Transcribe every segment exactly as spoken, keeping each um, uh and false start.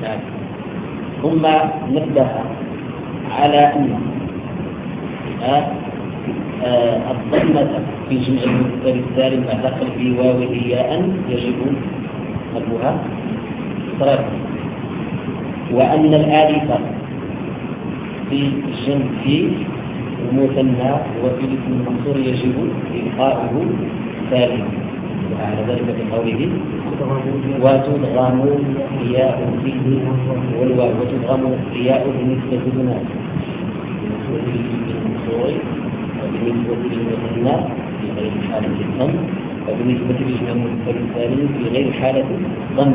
نعم. ثم نبه على أن الضمة في جمع المذكر السالم مع دخل في واو ياء يجب قلبها صراحة، وأن الآلف في الجمع في المثنى وفي الاسم المقصور يجب إلقاؤه سالما، وعلى ذلك في قوله وتدغم الياء فيه والواو وتدغم الياء بالنسبة للناس وبالنسبة للمقصور وبالنسبة للمثنى في غير حالة الضم وبالنسبة لجمع المذكر السالم في غير حالة الضم.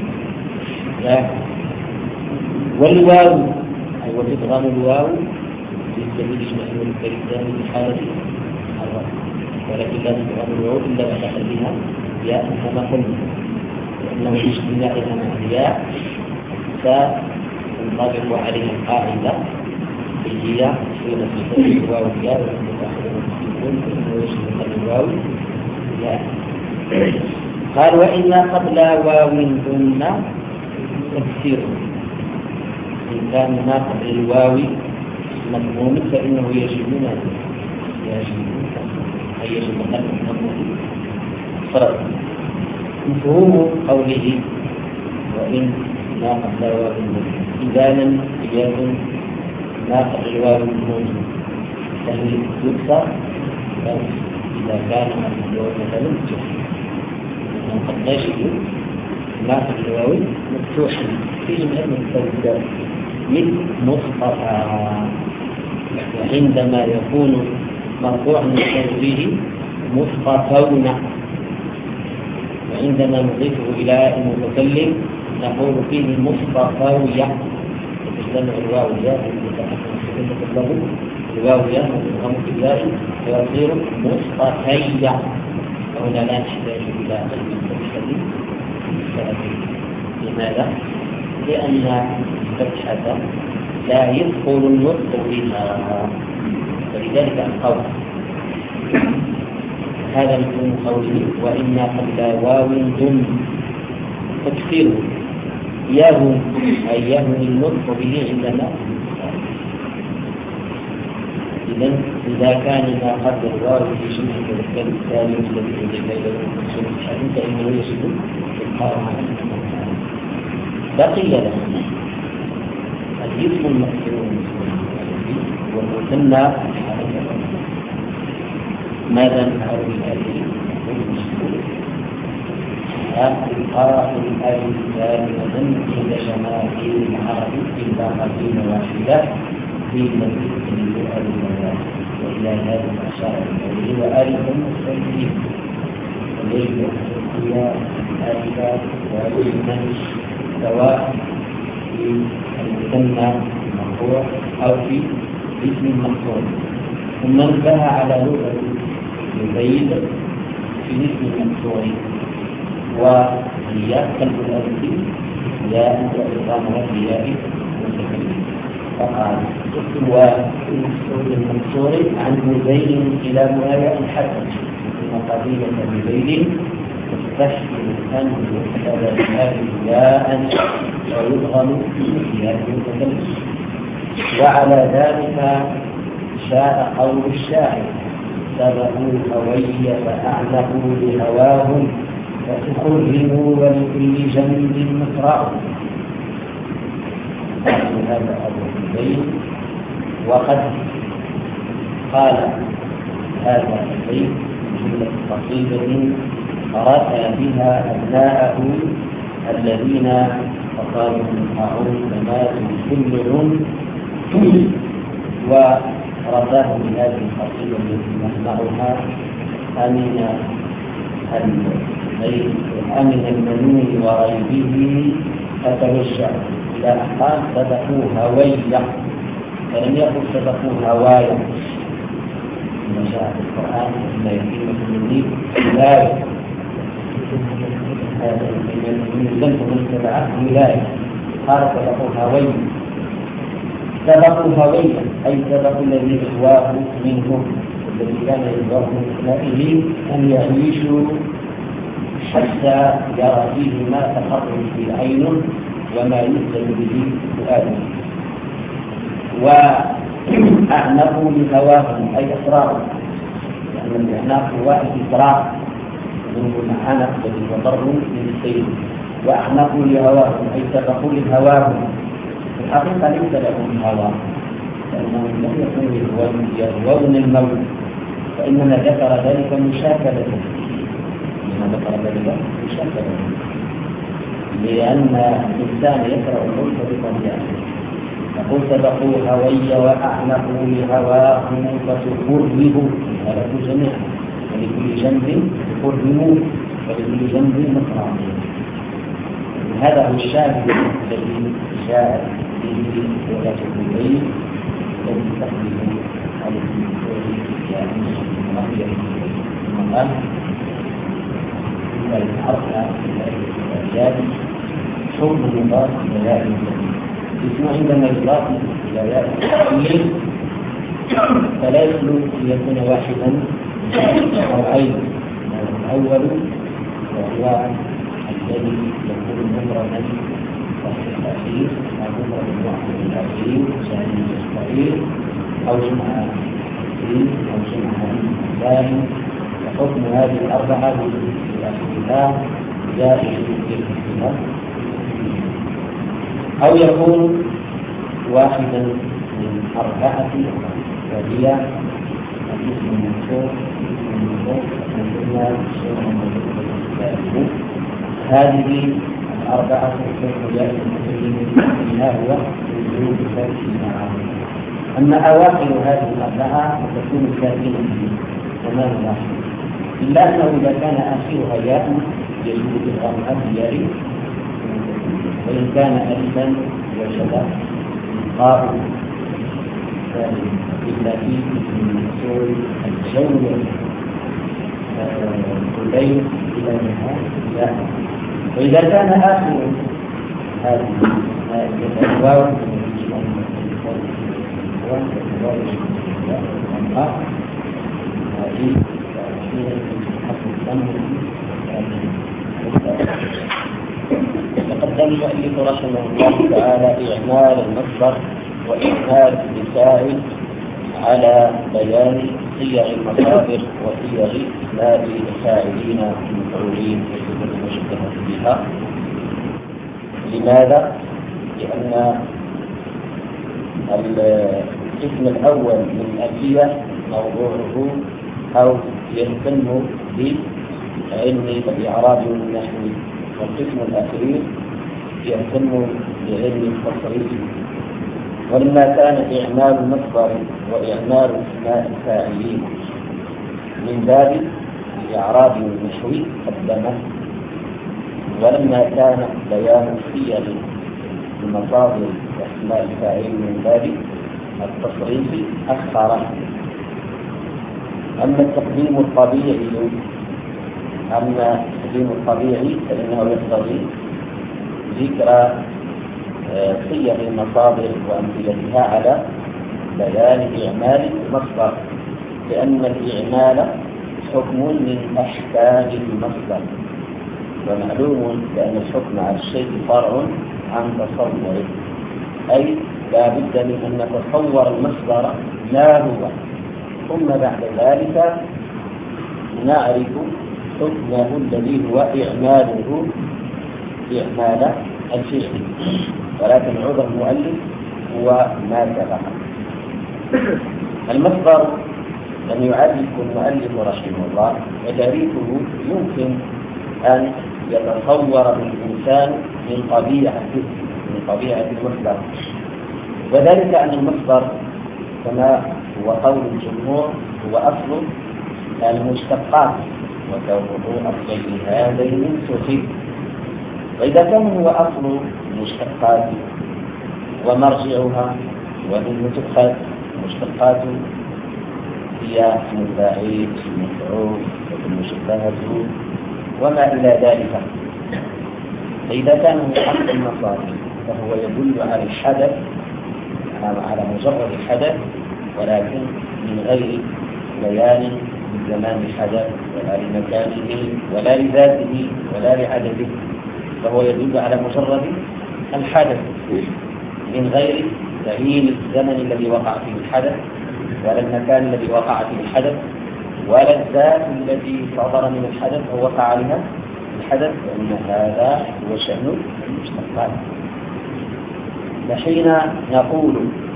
والواو أي وتدغم الواو بالنسبة لجمع المذكر السالم في حالة الرفع، ولكن لا تدغم الواو إلا بعد خلفها ياء كما قلنا، لأنه باجتماعها مع الياء ستنطبق عليها القاعدة اللي هي حين تلتقي الواو والياء والمتأخرون فإنه يجب الواو ياء. قال وإن قبل واو ضمن تكسير، إن كان ما قبل الواو مضموم فإنه يجب يجب أي يجب قلب الضمة فرق. مفهوم قوله وإن ما قبل واو إذا لم يكن ما قبل الواو الموجود فهل يكسر إذا كان الواو مثلا من قد نجد ما قبل الواو مفتوحا في جمع المستوى من مصطفى، وعندما يكون مرفوعا يكون فيه مصطفون، وعندما نضيفه إلى المتكلم نقول فيه مصطفوية تجتمع الواو والياء المتكلم الواو والياء مضغوم في الياء ويصير مصطفية، وهنا لا نحتاج إلى قلب الفتحة. لماذا؟ لأن الفتحة لا يدخل النطق بها، ولذلك القول هذا مفهوم قوله وإن قبل واو ضم تكسيره يهون أي يهون النطق به عندنا. إذن إذا كان ما قبل الواو في جمع المذكر الثاني الذي يجب إلى المسلم فإنه يجب إلقاؤها. بقي له الاسم المقصور والمثنى ماذا نفعل بهذه إلقاء الألف دائما عند جماهير العرب إلا قديمة واحدة في المسجد الأول، وإلى هذا الأشار الأولي وآلف مستقيم ويجب هي آلفات وآلفا سواء في المثنى المرفوع أو في اسم المقصور. ثم انتهى على لغة يزيد في اسم المقصور وهي قلب الألف ياء وإضغامها في ياء المتكلم. فقال والمقصور عن زيد خلافها ياء حسن ثم قبيلة بزيد تستشكل أن يحسب الألف ياء ويضغم في ياء المتكلم. وعلى ذلك شاء قول الشاعر سبقوا هوي فأعنقوا بهواهم فتخرجوا ولكل جنب مصرع. هذا أبو البيت وقد قال هذا البيت جملة قصيدة رأى بها أبناءه الذين فقالوا أعوذ ماتوا كلهم ورضاه بهذه القصيدة التي نسمعها أمن أمن المنون وريبه فتوجه إلى أحقام سبقوا هوية، فلم يقل سبقوا هواية كما جاء في القرآن لا يكلمة مني ولاية، هذا من لم تكن سبعة ولاية قال سبقوا هوية. سبقوا هوية أي سبقوا الذي إغواه منهم الذي كان يغواه من أبنائه أن يعيشوا حتى يرى فيه ما تقر به عين وما يهتم به فؤاده. وأعنقوا لهواهم أي أسرارهم، لأن الإعناق هو الإسراع منه العنق الذي يضر من السير. وأعنقوا لهواهم أي سبقوا لهواهم، في الحقيقة ليس لهم هوى، لأنهم لم يكونوا يهوون الموت، فإنما ذكر ذلك مشاكلة إنما ذكر ذلك مشاكلة لأن الإنسان يكره الموت بطبيعته. يقول سبقوا هوي وأعنقوا لهواهم فتقربوا، هذا جميعا، ولكل جنب قربوا ولكل جنب مصرع. هذا هو الشاهد الذي جاء به لغة البيت الذي تحمل على المرأة المرأة والحركة الأجيال حب مضاف إلى ياء اسمه عندما يضاف إلى ياء فلا يخلو أن يكون واحدا أو أيضا. الأول وهو الذي يكون مفردا الأخير أو مفرد واحد الأخير ثاني الأخير أو جمع الأخير أو جمع الثاني. وحكم هذه الأربعة بالأخيرات جائز في الاختلاف، أو يكون واحدا من أربعة وهي الاسم المنصوب هذه الأربعة حكم جائز منها هو وجود فاتحة. أما أواخر هذه الأربعة فتكون ساكنة وما نلاحظ، إلا أنه إذا كان آخرها ياء يجوز إدغامها بياء، وإن كان ألفا وجب إلقاء إلا في المنصوب الجو الليل إلى نهاية. وإذا كان آخر هذه الواو تقدم المؤلف رحمه الله تعالى إعمال المصدر وإعمال المسائل على بيان صيغ المصادر وصيغ أسماء الفاعلين المفعولين المشبهة بها. لماذا؟ لأن القسم الأول من الألفية موضوعه أو يهتم بعلم الإعراب والنحو، والقسم الأخير يهتم بعلم التصريف. ولما كان إعمال المصدر وإعمال أسماء الفاعلين من باب الإعراب والنحو قدمه، ولما كان بيان صيغ المصادر وأسماء الفاعلين من باب التصريف أخره. أما التقديم الطبيعي أما التقديم الطبيعي فإنه يقتضي ذكر صيغ المصادر وأمثلتها على بيان إعمال المصدر، لأن الإعمال حكم من أحكام المصدر، ومعلوم بأن الحكم على الشيء فرع عن تصوره، أي لا بد من أن نتصور المصدر ما هو، ثم بعد ذلك نعرف حكمه الذي هو إعماله إعمال الفعل. ولكن عذر المؤلف هو ما سبق. المصدر لم يعرف المؤلف رحمه الله، وتعريفه يمكن أن يتصور الإنسان من طبيعته من طبيعة المصدر، وذلك أن المصدر كما هو قول الجمهور هو أصل المشتقات، وكونه أصل هذين سخيف. وإذا كان هو أصل المشتقات ومرجعها ومنه تؤخذ المشتقات هي اسم الفاعل المفعول والمشبهة وما إلى ذلك، فإذا كان هو أصل المصادر فهو يدل على الحدث على مجرد الحدث، ولكن من غير بيان لزمان الحدث ولا لمكانه ولا لذاته ولا لعدده، فهو يدل على مجرد الحدث من غير تعيين الزمن الذي وقع فيه الحدث، ولا المكان الذي وقع فيه الحدث، ولا الذات التي صدر من الحدث أو وقع عليها الحدث، وأن هذا هو شأن المشتقات. فحين نقول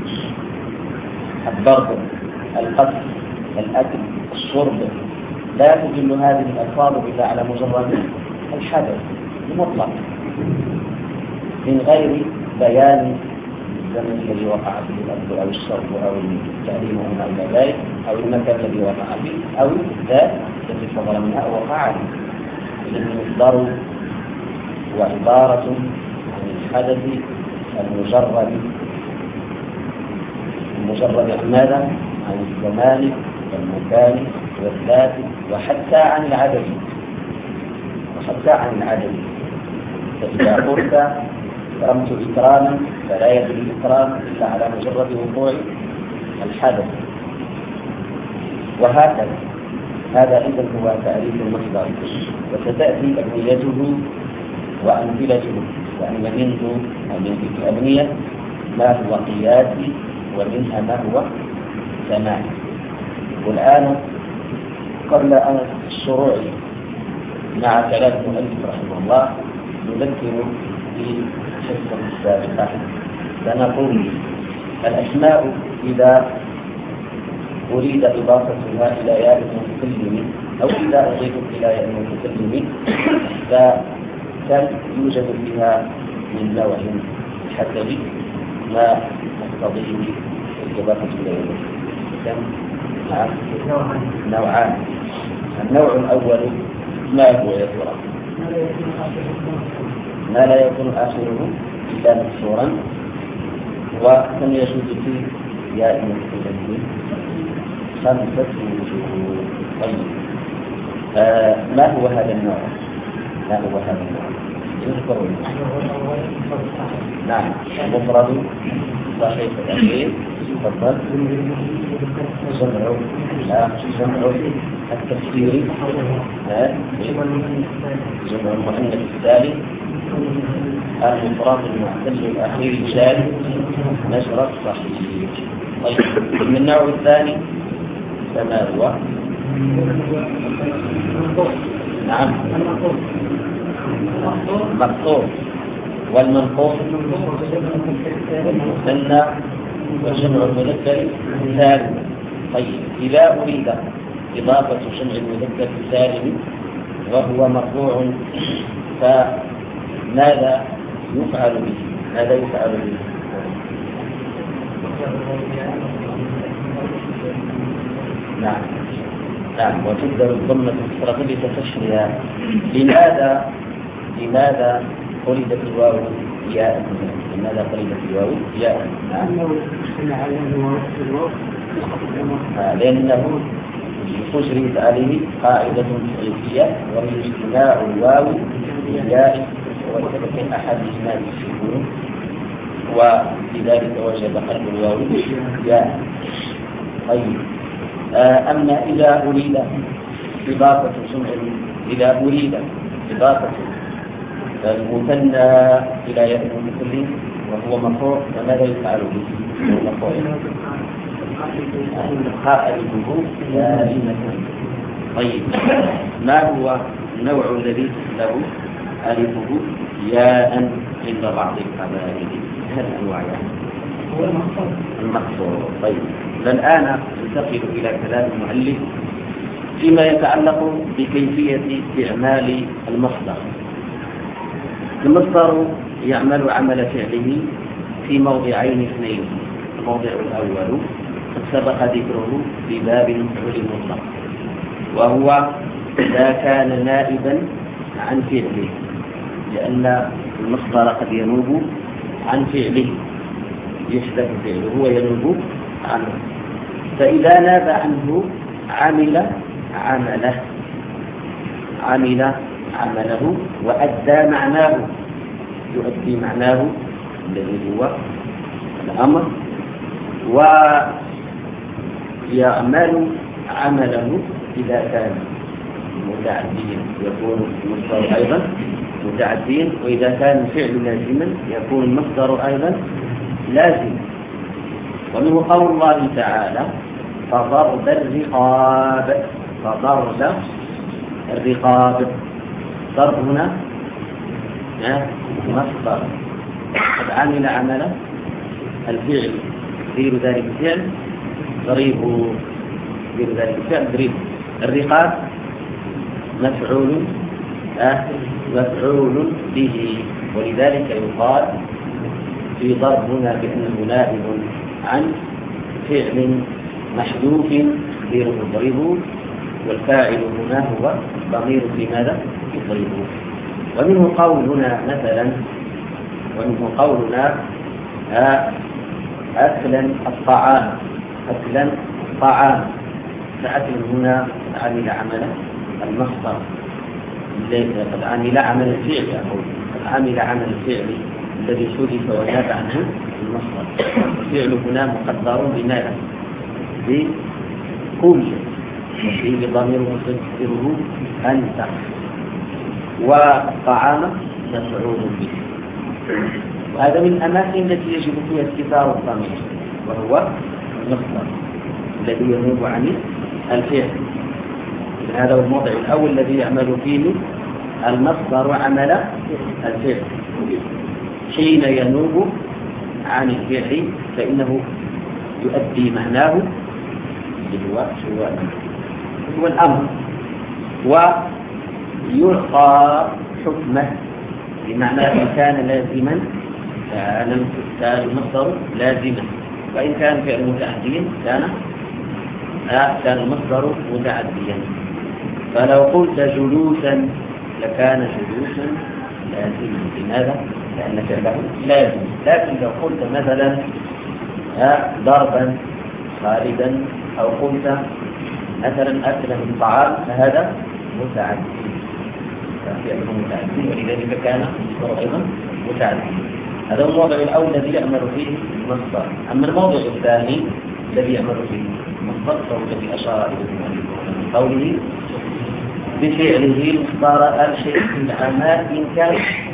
الضرب، القتل، الأكل، الشرب، لا تدل هذه الألفاظ إلا على مجرد الحدث المطلق من غير بيان الزمن الذي وقع فيه الأكل أو الشرب أو التعليم وما إلى ذلك، أو المكان الذي وقع فيه، أو الذات التي صدر منها أو وقع عليه. إذن المصدر هو عبارة عن الحدث المجرد المجرد عن ماذا؟ عن الزمان والمكان والذات، وحتى عن العدد وحتى عن العدد. فإذا قلت كرمت إكراما فلا يدل الإكرام إلا على مجرد وقوع الحدث، وهكذا. هذا إذن هو تعريف المصدر، وستأتي أبنيته وأمثلته، وأن منه من الأبنية ما هو قياسي ومنها ما هو سماعي. والآن قبل أن الشروع مع كلام المؤلف رحمه الله نذكر بحصة السابقة. سنقول الأسماء إذا أريد إضافتها إلى ياء المتكلم أو إذا أضيفت إلى ياء المتكلم فكان يوجد فيها من نوع حسب ما تقتضيه الإضافة إليه. كم؟ نعم، نوعان. النوع الأول ما هو يا ترى؟ ما لا يكون آخره إلا مكسورا وكم يجوز فيه ياء المتكلم خمسة وجوه. طيب آه ما هو هذا النوع؟ ما هو هذا النوع؟ يذكر نعم مفرد صحيح الأخير. تفضل. جمع لا جمع التفسير جمع المؤنث الثالث المفرد المعتل الأخير الثالث نشر الصحيح. طيب من النوع الثاني فما هو؟ نعم مقصور والمنقوص والمثنى وجمع المذكر سالم. طيب إذا أريد إضافة جمع المذكر سالم وهو مرفوع فماذا يفعل به؟ ماذا يفعل به؟ نعم نعم وتبدأ الضمة الكسرة لتفشلها. لماذا لماذا قلبت الواو ياء؟ لماذا قلبت الواو ياء؟ لأنه أجريت عليه قاعدة فقهية وهي اجتماع الواو بالياء وسبب أحد إجمال السكون، ولذلك وجب قلب الواو ياء. طيب أما إذا أريد إضافة جمع إذا أريد إضافة المثنى إلى ياء المتكلم وهو مرفوع فماذا يفعل به؟ هو مرفوع قائله دائما. طيب ما هو النوع الذي له ألفه ياء عند بعض القبائل؟ هذا الأنواع يعني المقصور. طيب الآن ننتقل إلى كلام المؤلف فيما يتعلق بكيفية استعمال المصدر. المصدر يعمل عمل فعله في موضعين اثنين. الموضع الأول قد سبق ذكره في باب المفعول المطلق، وهو إذا كان نائبا عن فعله، لأن المصدر قد ينوب عن فعله، يحدث فعله وينوب عنه. فإذا ناب عنه عمل عمله عمل عمله وأدى معناه، يؤدي معناه الذي هو الأمر، ويعمل عمله إذا كان متعديا يكون مصدر أيضا متعدين، وإذا كان الفعل لازما يكون المصدر أيضا لازم. ومنه قول الله تعالى فضرب الرقاب، فضرب الرقاب. ضرب هنا مصدر قد عمل عمل الفعل، غير ذلك الفعل ضريبه، غير ذلك الفعل ضريبه. الرقاب مفعول أه مفعول به، ولذلك يقال في ضرب هنا بأنه نائب عن فعل محذوف غير مضربه، والفاعل هنا هو ضمير في ماذا يضربه. ومنه قول هنا مثلا، ومنه قولنا أكلا الطعام، أكلا الطعام، فأكل هنا قد عمل عمل المصدر، قد عمل عمل الفعل، أقول قد عمل عمل الفعل الذي حدث وناب عنه المصدر. الفعل هنا مقدر بماذا؟ بكل وفيه ضمير مستتره أنت، والطعام مفعول به. وهذا من الأماكن التي يجب فيها استتار الضمير، وهو المصدر الذي ينوب عن الفعل. هذا هو الموضع الأول الذي يعمل فيه المصدر عمل الفعل. حين ينوب عن الفعل فإنه يؤدي معناه هو هو الأمر، ويعطى حكمه، بمعنى إن كان لازما كان المصدر لازما، وإن كان فعل متعديا كان كان المصدر متعديا. فلو قلت جلوسا لكان جلوسا لازما. لماذا؟ لأن فعله لازم. لكن لو قلت مثلا ضربا خالدا، أو قلت مثلا أكلا من طعام، فهذا متعدي، فعله متعدي، ولذلك كان المصدر أيضا متعدي. هذا الموضع الأول الذي يعمل فيه المصدر. أما الموضع الثاني الذي يعمل فيه المصدر فهو الذي أشار إليه من قوله بفعله مصدر الشيء العماء، إن كان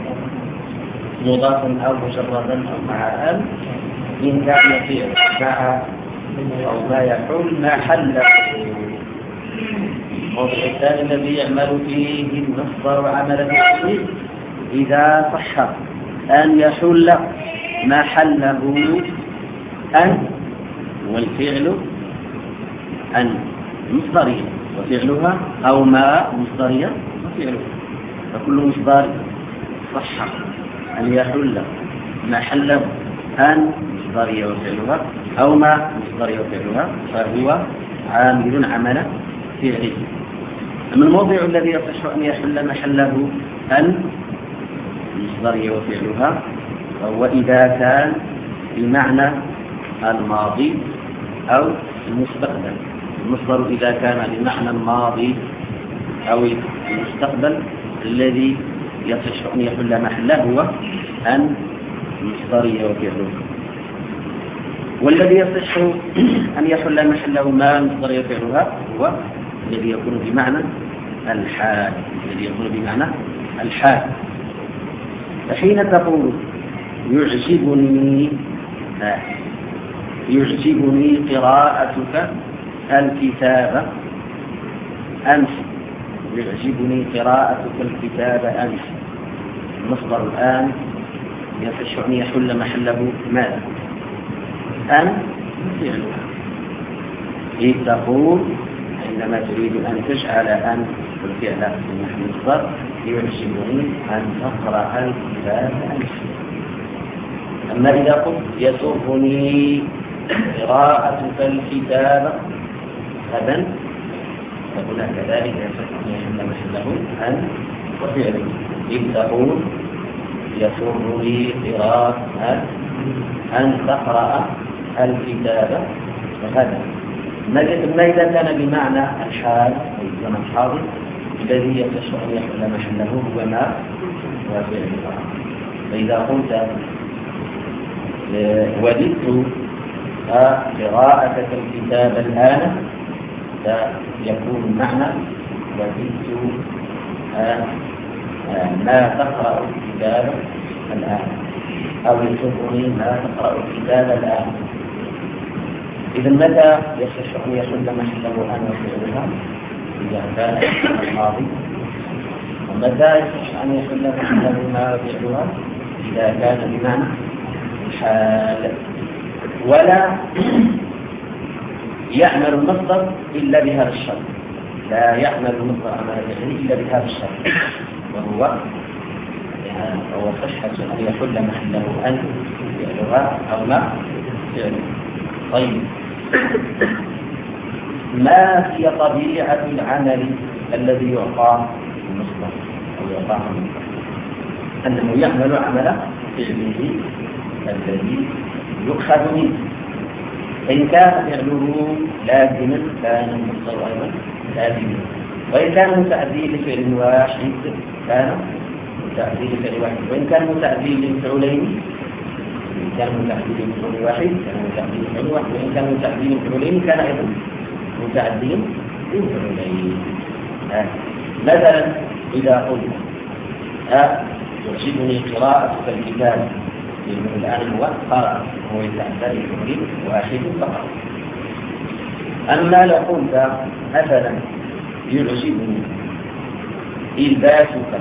مضافا أو مجردا أو مع أن، إن كان فعل مع أو ما يحل ما حل. الموضع الثاني الذي يعمل فيه المصدر عمل فعله إذا صح أن يحل ما حله أن، والفعل أن مصدرية وفعلها، أو ما مصدرية وفعلها، فكل مصدر صح أن يحل ما حله أن مصدرية وفعلها، أو ما مصدرية وفعلها، فهو عامل عمل فعله. أما الموضع الذي يصح أن يحل محله أن مصدرية وفعلها، فهو إذا كان بمعنى الماضي أو المستقبل. المصدر إذا كان بمعنى الماضي أو المستقبل الذي يصح أن يحل محله هو أن مصدرية وفعله. والذي يصح أن يحل محله ما مصدرية وفعلها هو الذي يكون بمعنى الحال، الذي يكون بمعنى الحال. فحين تقول يعجبني يعجبني قراءتك الكتاب أمس، يعجبني قراءتك الكتاب أمس، المصدر الآن يصح أن يحل محله ماذا؟ أن فعلها. إذ تقول عندما تريد أن تجعل أن الفعل في المصدر يعجبني أن تقرأ الكتاب أمس. أما إذا قلت يسرني قراءتك الكتاب غدا، فهنا كذلك يصح أن يحل محله أن وفعله. إذ تقول يسرني قراءة أن تقرأ الكتاب غدا. ما إذا كان بمعنى الحال أي الزمن الحاضر الذي يصح أن يحل محله هو ما وفعله. فإذا قلت وددت قراءتك الكتاب الآن، فيكون المعنى وددت ما تقرأ الكتاب الآن، أو يسرني ما تقرأ الكتاب الآن. إذا متى يصح أن يحل محله أن وفعلها؟ إذا كان الماضي. ومتى يصح أن يحل محله ما وفعلها؟ إذا كان بمعنى الحال. ولا يعمل المصدر إلا بهذا الشرط، لا يعمل المصدر عمل فعله إلا بهذا الشرط، وهو هو صحة أن يحل محله أن فعلها أو ما فعله. طيب، ما هي طبيعة العمل الذي يعطى المصدر أو يعطى المصدر؟ أنه يعمل عمل فعله الذي يؤخذ منه. إن كان فعله لازما كان المصدر أيضا لازما، وإن كان متعدي لفعل واحد كان متعدي لفعل واحد، وإن كان متعدي لفعلين إن كان متعدي لفعل واحد كان متعدي لفعل واحد، وإن كان متعدي لفعلين كان أيضا متعدي لفعلين. مثلا إذا قلت يعجبني قراءة الكتاب، الآن هو قرأ، هو يتعدى لفعل واحد فقط. أما لو قلت مثلا يعجبني إلباسك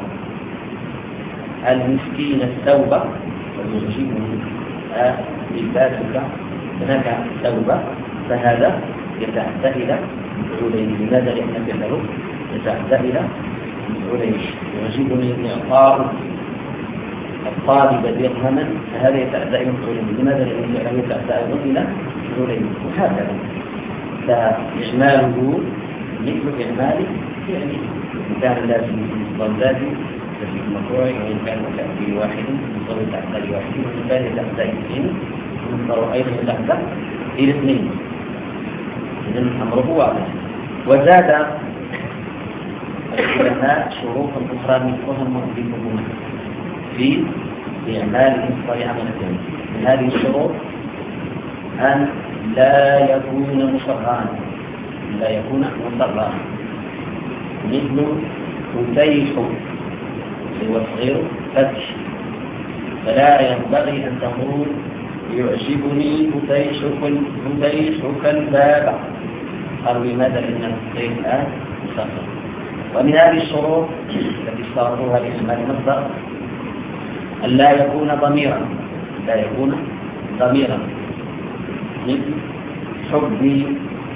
المسكين الثوب، ويعجبني إلباسك هناك ثوب، فهذا يتعدى إلى مفعولين. لماذا؟ لأن فعله يتعدى إلى مفعولين. يعجبني إعطاء الطالب درهما، فهذا يتعدى إلى مفعولين. لماذا؟ لأن فعله يتعدى أيضا إلى مفعولين. وهكذا فإعماله مثل إعمال يعني إن كان لازم مصدر ذاتي ففي المقروع، وإن كان متعدي واحد مصدر يتعدى لواحد، وإن كان يتعدى اثنين مصدر أيضا يتعدى إلى اثنين. إذن أمره واضح. وزاد العلماء شروطا أخرى مثلها المؤلفون في إعمال المصدر عمل ثاني. من هذه الشروط أن لا يكون مصرعا، لا يكون مصرعا، مثل فتيح هو صغير فتح، فلا ينبغي أن تقول يعجبني فتيحك فتيحك الباب. قالوا لماذا؟ لأن الصغير الآن مصرع. ومن هذه الشروط التي اشترطوها لإعمال المصدر أن لا يكون ضميرا، لا يكون ضميرا، مثل حبي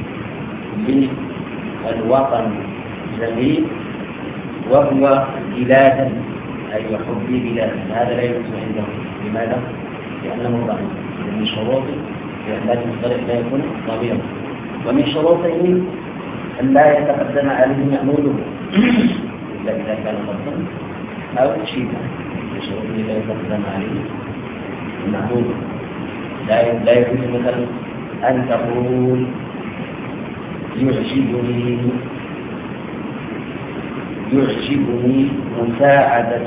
للوطن جميل وهو بلادا، أي حبي بلادا، هذا لا يكون عنده. لماذا؟ لأنه ضمير. من شروط إعمال المصدر لا يكون ضميرا. ومن شروطه أن لا يتقدم عليه مأموله إلا إذا كان ضبطا أو شيئا. من شروطه لا يتقدم عليه مأموله. لا يجوز مثلا أن تقول يعجبني يعجبني مساعدة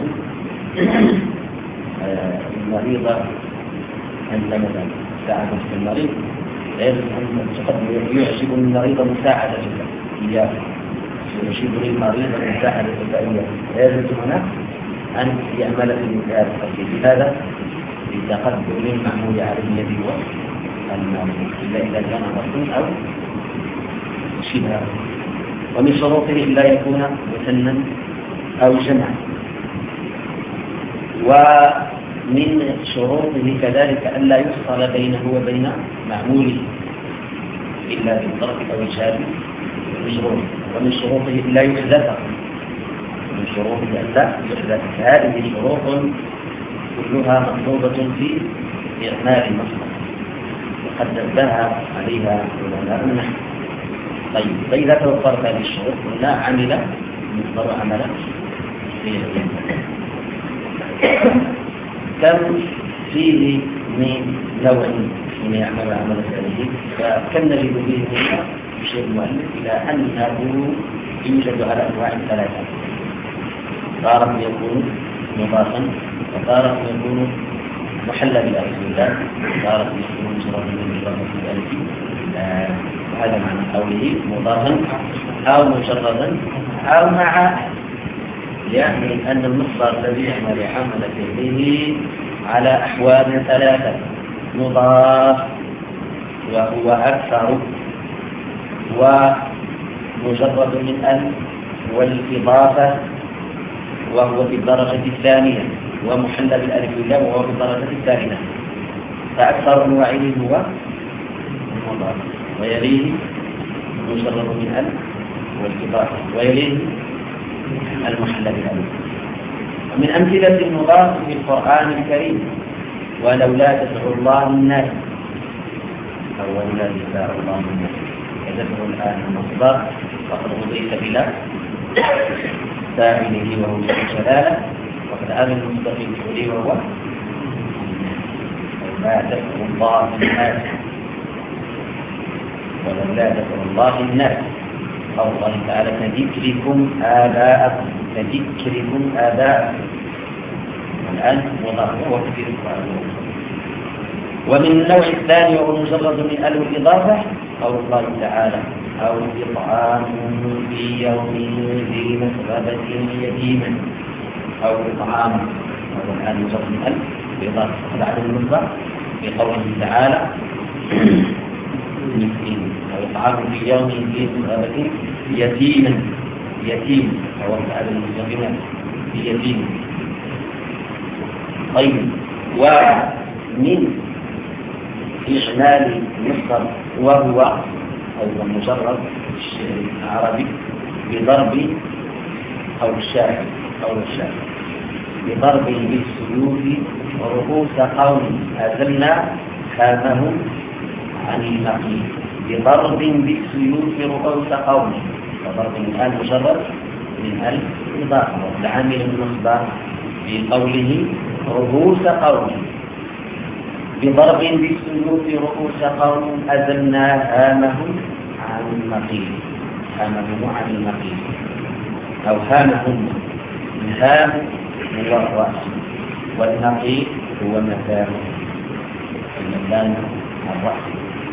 المريضة عندما مساعدة المريض، لا يجوز أن تقدم يعجبني المريض مساعدة إياه، يعجبني المريض مساعدة إياه، لا يجوز هنا أن يعمل في المثال الخفيف. لهذا لتقدم المعمول عليه الذي هو المعمول إلا إذا كان ضبطا أو شبها. ومن شروطه لا يكون مثنى أو جمعا. ومن شروطه كذلك ألا يفصل بينه وبين معموله إلا بالضرب أو الشهادة. ومن شروطه لا يحدث، من شروطه ألا يحدث. هذه شروط كلها مطلوبة في إعمال المصدر وقد نبه عليها علماء النحو. طيب، فإذا توفرت هذه الشروط قلنا عمل المصدر عملا فعليا. كم فيه من نوع من يعمل عمل فعله؟ فكم نجد فيه هنا يشير المؤلف إلى أنه يوجد على أنواع ثلاثة. تارة يكون مضافا، وتارة يكون محل بالألف واللام، وتارة يكون مجرد من إضافة الألف. وهذا معنى قوله مضافا أو مجردا أو مع يعني أن المصدر الذي يعمل عمل فعله على أحوال ثلاثة: مضاف وهو أكثر، ومجرد من أن، والإضافة وهو في الدرجة الثانية، ومحل بالألف واللام وهو في الدرجة الثالثة. فأكثر أنواعه هو المضاف، ويليه مجرد من ألف والإضافة، ويليه المحل بالألف. ومن أمثلة المضاف في القرآن الكريم: ولولا دفع الله الناس، أو ولولا دفع الله الناس، يدفع الآن المصدر وقد أضيف إلى فاعله وهو الجلالة، وقد آمن المستقيم فعله وهو ولولا دفع الله الناس، ولولا دفع الله الناس. قال الله تعالى: كذكركم آباءكم، كذكركم آباءكم. الآن وضعه وكثير القرآن. ومن النوع الثاني وهو مجرد من ألف الإضافة قول الله تعالى: أو إطعام في يوم ذي مسغبة يتيما، أو إطعام، وهو الآن مجرد من ألف الإضافة بعد المصدر في قوله تعالى: مسكين، أو إطعام في يوم ذي مسغبة يتيما، يتيم أو بعد المستقيم يتيم. طيب، ومن إجمال مصدر وهو أيضا مجرد عربي بضرب أو الشاعر أو الشاعر بضرب بالسيوف رؤوس قوم أزلنا خامه عن النقيض، بضرب بالسيوف رؤوس قوم. فضرب الآن مجرد من ألف إضافة، العامل المصدر في قوله رؤوس قوم، بضرب بالسيوف رؤوس قوم أزلنا هامهم عن النقيض، هامهم عن النقيض أو هامهم. الهام هو الرأس، والنقيض هو مكان المكان الرأس.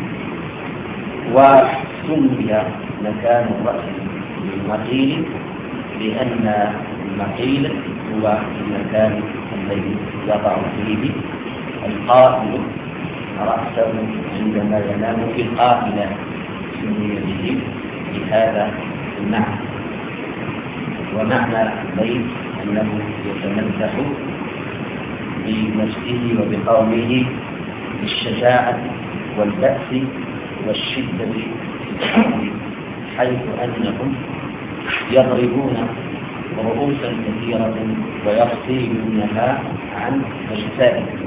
وسمي مكان الرأس بالنقيل لأن النقيل هو المكان الذي يضع فيه القائل رأسه عندما ينام في القافلة، سمي به بهذا المعنى. ومعنى البيت أنه يتمدح بنفسه وبقومه بالشجاعة والبأس والشدة في الحرب، حيث أنهم يضربون رؤوسا كثيرة ويفصلونها عن أجسادهم.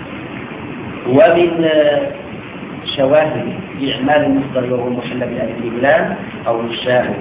ومن شواهد إعمال المصدر وهو محل بألف الإبلام قول الشاعر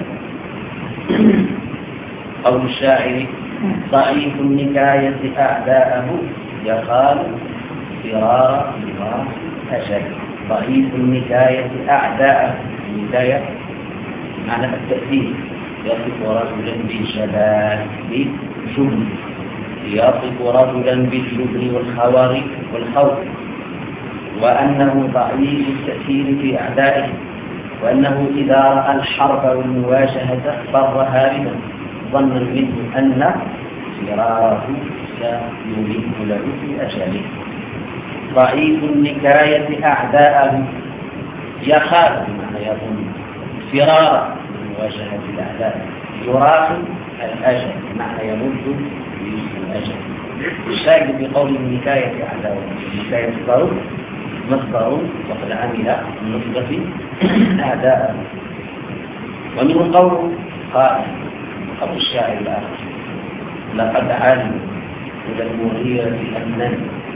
قول الشاعر: ضعيف النكاية أعداءه يخال فرار فرار أجل. ضعيف النكاية أعداءه، النكاية معنى التأثير، يصف رجلا بالشباب بالجبن، يصف رجلا بالجبن والخوار والخوف، وأنه ضعيف التأثير في أعدائه، وأنه إذا رأى الحرب والمواجهة فر هاربا ظنا منه أن فراره سيميت له في أجله. ضعيف النكاية أعداءه يخاف بمعنى يظن فرار مواجهة الأعداء، يراق الأجل بمعنى يمد الأجل. الشاهد بقول النكاية أعداءه، النكاية مصدر مصدر وقد عمل النصب أعداءه. ومنه قول قائل قول الشاعر الآخر: لقد علم إلى المغيرة أنني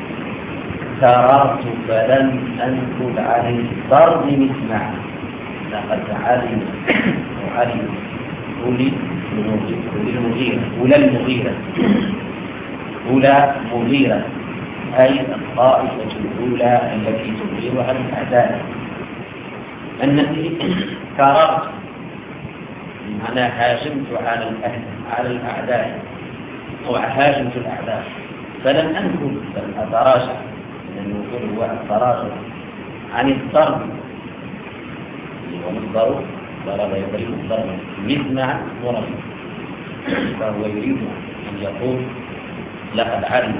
كررت فلم أنكد عن الضرب مسمع. لقد علم وعلم أولي المغيرة أولى المغيرة أولى مغيرة، أي الطائفة الأولى التي تغيرها الأعداء. أنني كررت بمعنى هاجمت على على الأعداء أو هاجمت الأعداء، فلم أنكد بل أتراجع، لأنه يقول هو التراجع عن الضرب، ومصدر ضرب يضرب ضربا مثمع ضرب، فهو يريد أن يقول لقد علم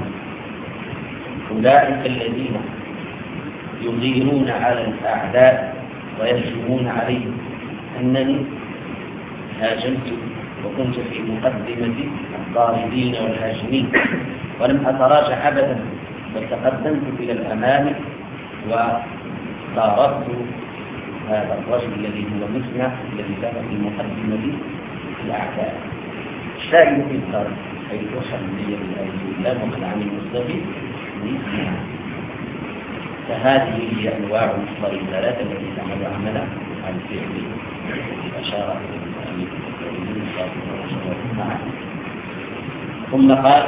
أولئك الذين يغيرون على الأعداء ويهجمون عليهم أنني هاجمت وكنت في مقدمة الضاربين والهاجمين ولم أتراجع أبدا بل تقدمت إلى الأمام وضاربت هذا الرجل الذي هو مسمع الذي كان في مقدمة الأعداء. الشاهد في الضرب حيث حملية الآية الله وقد عن المستوي فهذه هي أنواع المصدر الثلاثة التي تعمل عملا عن الفعل أشار ثم قال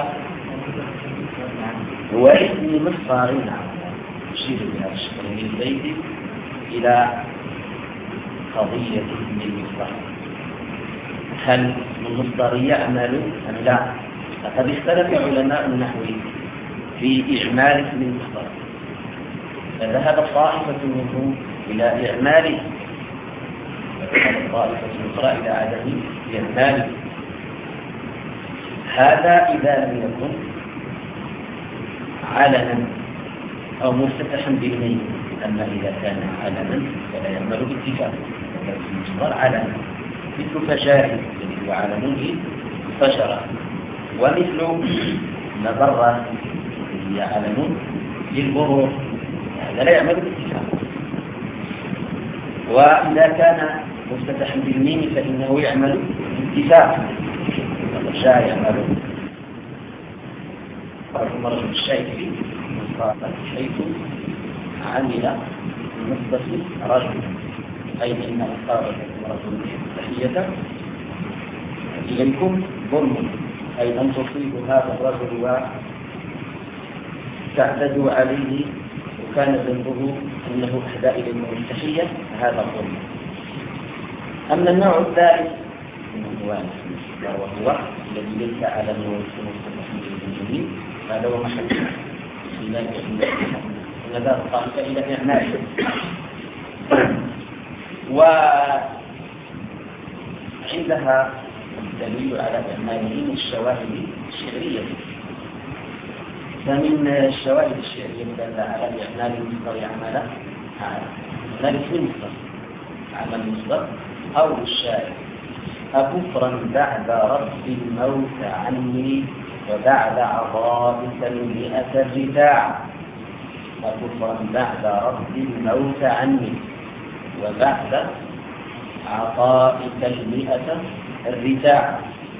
هو اسم مصدر يشير بهذا الشكل من البيت إلى قضية اسم المصدر. هل اسم المصدر يعمل أم لا؟ لقد اختلف علماء النحو في إعمال اسم المصدر، فذهب طائفة منهم إلى إعماله وذهب طائفة أخرى إلى عدم إعماله. هذا إذا لم يكن علنا أو مفتتحا بالميم، أما إذا كان علنا فلا يعمل باتفاق المصدر علنا، مثل فشاري الذي هو علم فشرة، ومثل مبرة الذي هي علم للبرور، هذا لا يعمل باتفاق. وإذا كان مفتتحا بالميم فإنه يعمل باتفاق، فشاري يعمل ثم رجل الشايفي حيث عمل المتصل رجل، أي إن أصاب رجل تحية إليكم ظلم، أي أن تصيبوا هذا الرجل وتعتدوا عليه وكان ذنبه أنه أهدى إليكم التحية، هذا ظلم. أما النوع الثالث من هو وهو الذي ليس على نوع الجميل، هذا هو محل بسم الله الرحمن الرحيم ونذهب طائفة إلى إعماله. وعندها الدليل على إعماله من الشواهد الشعرية، فمن الشواهد الشعرية الدالة على إعمال المصدر عمله ذلك في المصدر عمل المصدر أو الشاعر أكفرا بعد رد الموت عني وبعد عطائك المئة الرتاع، أكفرا بعد رد الموت عني وبعد عطائك المئة الرتاع.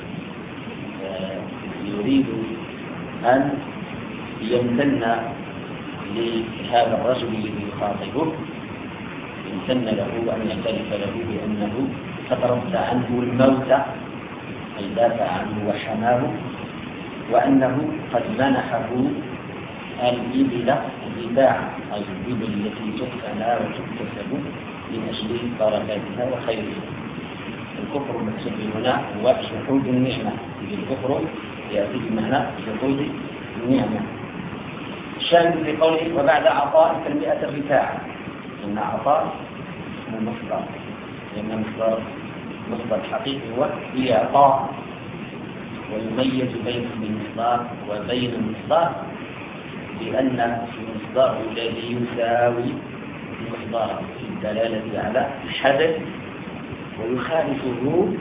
يريد أن يمتن لهذا الرجل الذي يخاطبه، يمتن له أن يعترف له بأنه قد رد عنه الموت أي دافع عنه وحماه، وأنه قد منحه الإبل الرتاع أي الإبل التي تقتنى وتكتسب من أجل بركاتها وخيرها. الكفر المقصود هنا هو جحود النعمة، إذ الكفر يأتي بمعنى جحود النعمة. الشاهد في قوله وبعد عطائك المئة الرتاع، إن عطاء اسم المصدر، لأن المصدر مصدر حقيقي هو إعطاء، ويميز بين المصدر وبين المصدر بأن المصدر الذي يساوي المصدر في الدلالة على الحدث ويخالفه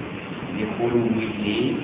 بخلوه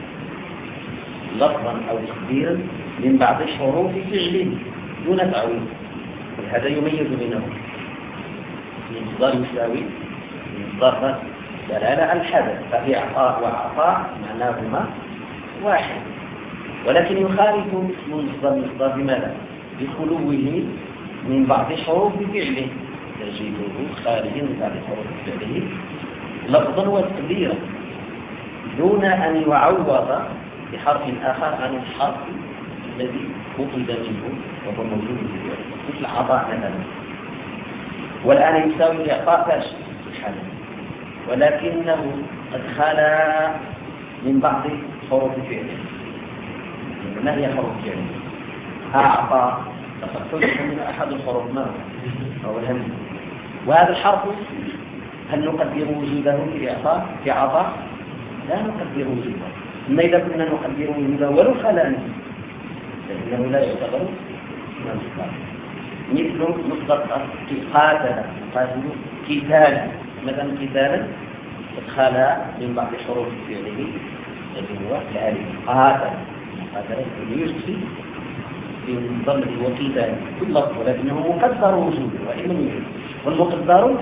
لفظا أو تقديرا من بعض حروف فعله دون تعويض، وهذا يميز بينهم. المصدر يساوي المصدر دلالة على الحدث، ففي عطاء وعطاء معناهما واحد، ولكن يخالف اسم المصدر المصدر بماذا؟ بخلوه من بعض حروف فعله، تجده خارجا من بعض حروف فعله لفظا وتقديرا دون أن يعوض بحرف آخر عن الحرف الذي فقد منه وهو موجود في الفعل، مثل عطاء مثلا. والآن يساوي الإعطاء فاشل في الحالة، ولكنه قد خلا من بعض حروف فعله. ما هي حروف فعله؟ أعطى فقد حدث من أحد الحروف ما هو الهم، وهذا الحرف هل نقدر وجوده في إعطاء في عطاء؟ لا نقدر وجوده، أما إذا كنا نقدره مدول فلا نسمى لأنه لا يعتبر مصدر. مثل مصدر قاتل قاتل قتالا مثلا قتالا ادخالها من بعض حروف فعله الذي هو الالف قاتل قاتل يشفي من ضمن وقتال كل لفظ ولكنه مقدر وجوده وإن لم يوجد والمقدر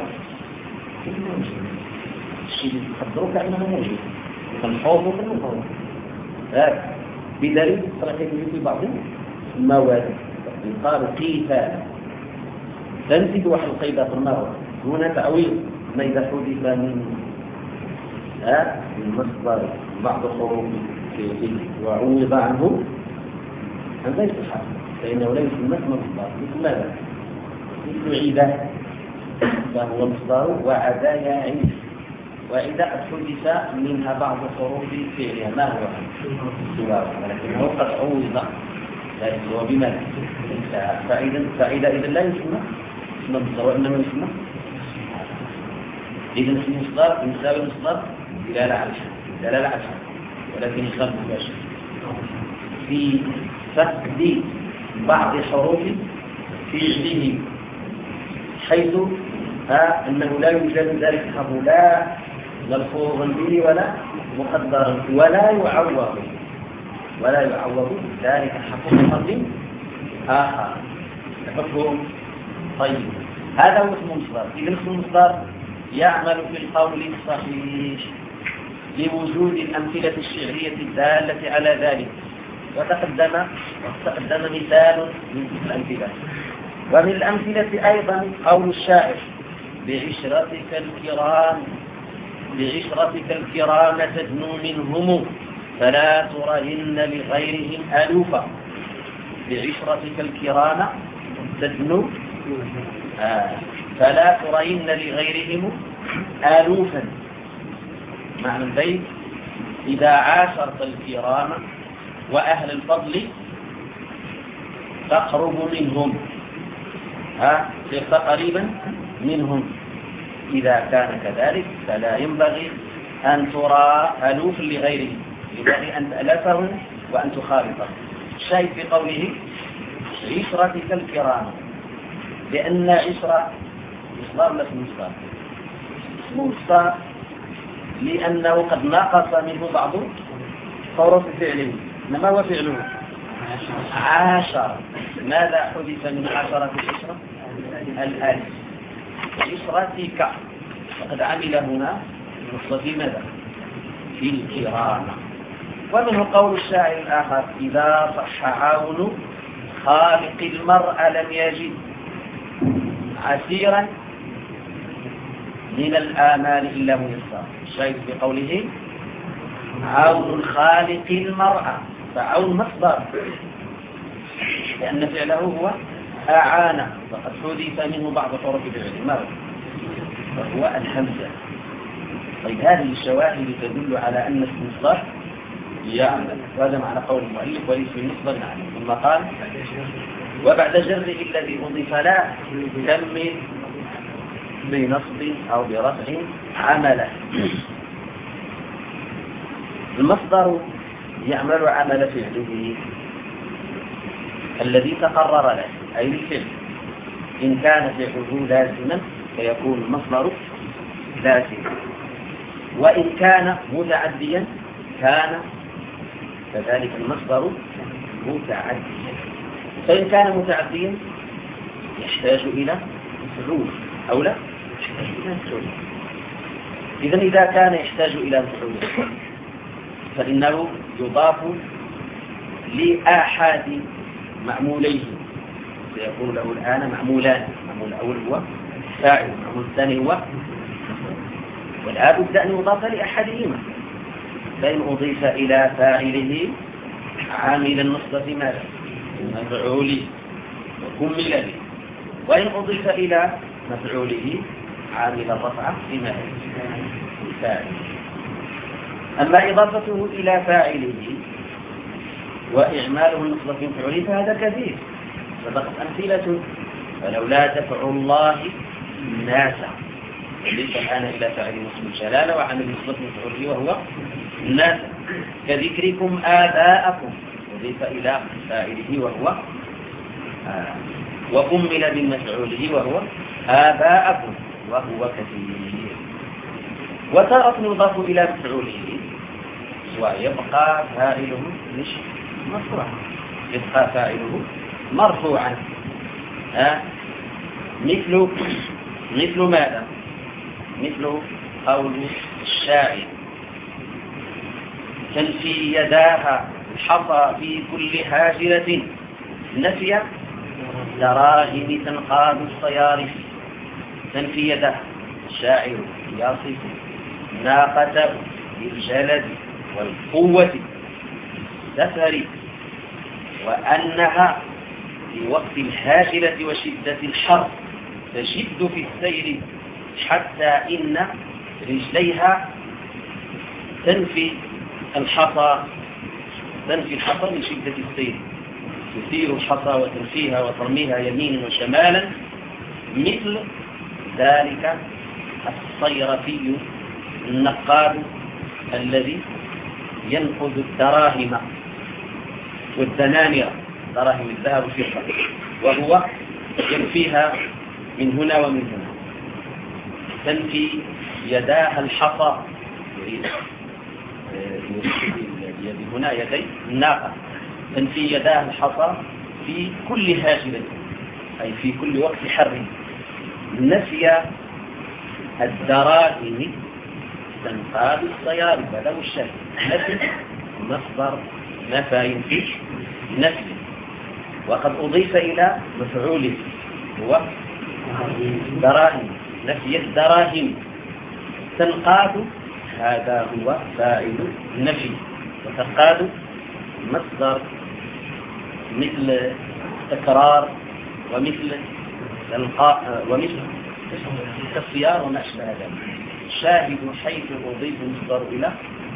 الشيء اللي تقدره كأنه موجود كالحوض وكالمفروض بدليل صراحة في بعض المواد يقال قتال تنتج واحد القيدة في المرض هنا تأويل ما إذا حدث من المصدر بعض حروف وعوض عنه هذا يصح فإنه ليس المسمى مصدر مثل ماذا؟ مثل عدة فهو مصدر وعدا يعيش وإذا حدث منها بعض حروف فعلها ما هو سواه ولكنه قد عوض لا يسوى بماذا؟ فإذا فإذا إذا لا يسمى اسم مصدر وإنما يسمى إذا اسم مصدر يساوي مصدر دلالة على الحال دلالة على الحال ولكن يخالف مباشر في فقد بعض حروف فعله حيث أنه لا يوجد ذلك الحرف لا ملفوظا به ولا مقدرا ولا يعوض ولا يعوض ذلك الحرف بحرف آخر مفهوم طيب هذا هو اسم المصدر. إذا اسم المصدر يعمل في القول الصحيح لوجود الأمثلة الشعرية الدالة على ذلك وتقدم وتقدم مثال من الأمثلة. ومن الأمثلة أيضا قول الشاعر بعشرتك الكرام بعشرتك الكرام تدنو منهم فلا ترهن لغيرهم ألوفا بعشرتك الكرام تدنو آه. فلا ترهن لغيرهم ألوفا معنى البيت إذا عاشرت الكرام وأهل الفضل تقرب منهم ها صرت قريبا منهم إذا كان كذلك فلا ينبغي أن ترى ألوف لغيرهم ينبغي أن تألفهم وأن تخالطهم. الشاهد في قوله عشرتك الكرام لأن عشرة إصدار لا اسم مصدر اسم مصدر لأنه قد نقص منه بعض حروف فعله. ما هو فعله؟ عشر. ماذا حدث من عشرة العشرة؟ الألف. عشرتك وقد عمل هنا نصف ماذا؟ في الكرامة. ومنه قول الشاعر الآخر إذا صح عون خالق المرء لم يجد عسيرا من الآمال إلا ميسر. الشاهد بقوله عون الخالق المرء فعون مصدر لأن فعله هو أعان وقد حدث منه بعض حروف العلم وهو الهمزة. طيب هذه الشواهد تدل على أن اسم مصدر يعمل وهذا معنى قول المؤلف وليس المصدر نعلم ثم قال وبعد جره الذي أضيف لا كمل بنصب أو برفع عمله. المصدر يعمل عمل فعله الذي تقرر له أي الفعل. إن كان فعله لازما فيكون المصدر لازما وإن كان متعديا كان كذلك المصدر متعديا. فإن كان متعديا يحتاج إلى مفعول أو لا يحتاج إلى مفعول. إذن إذا كان يحتاج إلى مفعول فإنه يضاف لأحد معموليه سيكون له الآن معمولان. المعمول الأول هو فاعل المعمول الثاني هو والآن بد أن يضاف لأحدهما. فإن أضيف إلى فاعله عامل النصب ماذا؟ مفعوله وكمل به. وإن أضيف إلى مفعوله عامل الرفع بماذا؟ فاعل. أما إضافته إلى فاعله وإعماله النصب في مفعوله فهذا كثير سبقت أمثلة فلولا دفع الله الناس ليس الآن إلى فاعل اسم الجلالة وعامل النصب في مفعوله وهو الناس كذكركم آباءكم أضيف إلى فاعله وهو آه وكمل بمفعوله وهو آباءكم وهو كثير. وتارة يضاف إلى مفعوله ويبقى فاعله مش مرفوعا، يبقى فاعله مرفوعا. آه مثل مثل ماذا؟ مثل قول الشاعر: تنفي يداها الحصى في كل هاجرة، نفي دراهم تنقاد الصيارف. تنفي يداها، الشاعر يصف ناقته بالجلد والقوة السفر، وأنها في وقت الهاجرة وشدة الحر تشد في السير حتى إن رجليها تنفي الحصى تنفي الحصى من شدة السير، تثير الحصى وتنفيها وترميها يمينا وشمالا. مثل ذلك الصيرفي النقاد الذي ينقذ الدراهم والدنانير، دراهم الذهب والفضة، وهو ينفيها من هنا ومن هنا. تنفي يداها الحصى، يريد اليد هنا يدي الناقة، تنفي يداها الحصى في كل هاجرة أي في كل وقت حر. نفي الدراهم تنقاد الصيارف، هذا هو الشاهد. نفي مصدر نفى ينفي نفي، وقد أضيف إلى مفعوله هو دراهم، نفي الدراهم. تنقاد هذا هو فاعل النفي، وتنقاد مصدر مثل تكرار ومثل تلقاء ومثل التصيار وما أشبه ذلك. شاهد حيث أضيف مصدر إلى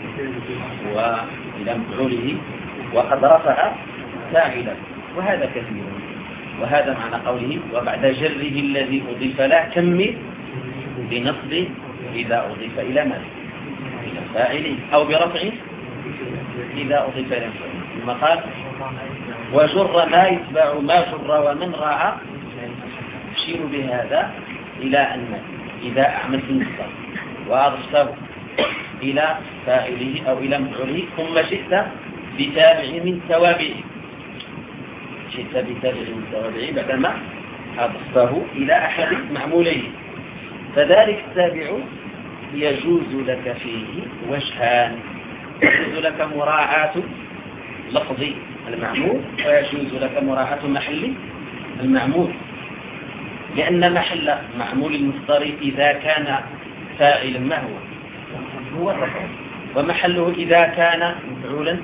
وإلى مفعوله وقد رفع فاعلا، وهذا كثير. وهذا معنى قوله: وبعد جره الذي أضيف له كمل بنصب إذا أضيف إلى ماذا؟ إلى فاعله، أو برفع إذا أضيف إلى مفعوله. ثم قال: وجر ما يتبع ما جر ومن راعى. يشير بهذا إلى أن إذا أعملت المصدر وأضفته إلى فاعله أو إلى مفعوله ثم جئت بتابع من توابعه، جئت بتابع من توابعه بعدما أضفته إلى أحد معموليه، فذلك التابع يجوز لك فيه وجهان: يجوز لك مراعاة لفظ المعمول، ويجوز لك مراعاة محل المعمول، لأن محل معمول المصدر إذا كان فاعلا ما هو؟ هو الرفع، ومحله إذا كان مفعولا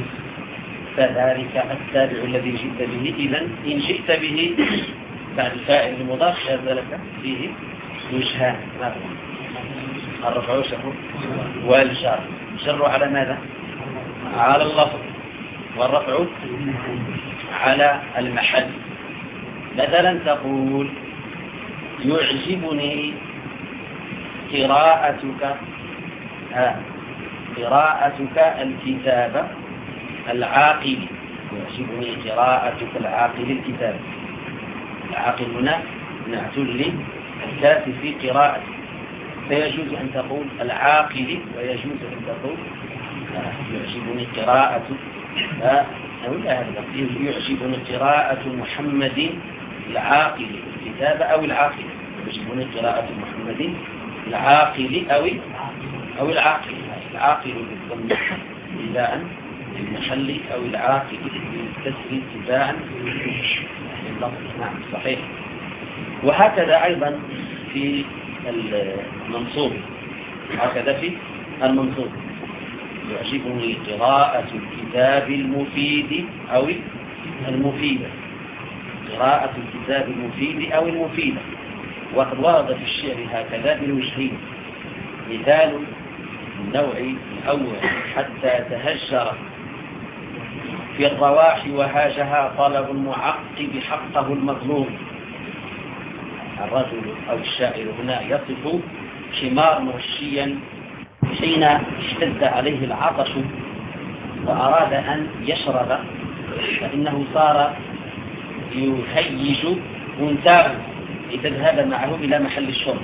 فذلك التابع الذي جئت به. إذن إن جئت به بعد الفاعل المضاف هذا لك فيه وجهان: ما هو؟ الرفع والشر والجر. الجر على ماذا؟ على اللفظ، والرفع على المحل. مثلا تقول: يعجبني قراءتك آه. قراءتك الكتاب العاقل. يعجبني قراءتك العاقل الكتاب. العاقل هنا نعت للكاف في قراءته، فيجوز أن تقول العاقل، ويجوز أن تقول آه. يعجبني قراءة آه. أو لا هذا يعجبني قراءة محمد العاقل الكتاب أو العاقل. يعجبني قراءة محمد العاقل أو أو العاقل. العاقل بالضم ابتداء في المحل، أو العاقل بالكسر ابتداء باللفظ. نعم صحيح. وهكذا أيضا في المنصوب، هكذا في المنصوب: يعجبني قراءة الكتاب المفيد أو المفيدة. قراءة الكتاب المفيد أو المفيدة. وقد ورد في الشعر هكذا بالوجهين: مثال النوع الأول: حتى تهجر في الرواح وهاجها طلب المعقب حقه المظلوم. الرجل أو الشاعر هنا يصف حمار مرشيا حين اشتد عليه العطش وأراد أن يشرب فإنه صار يهيج أنثاه لتذهب معه إلى محل الشرب،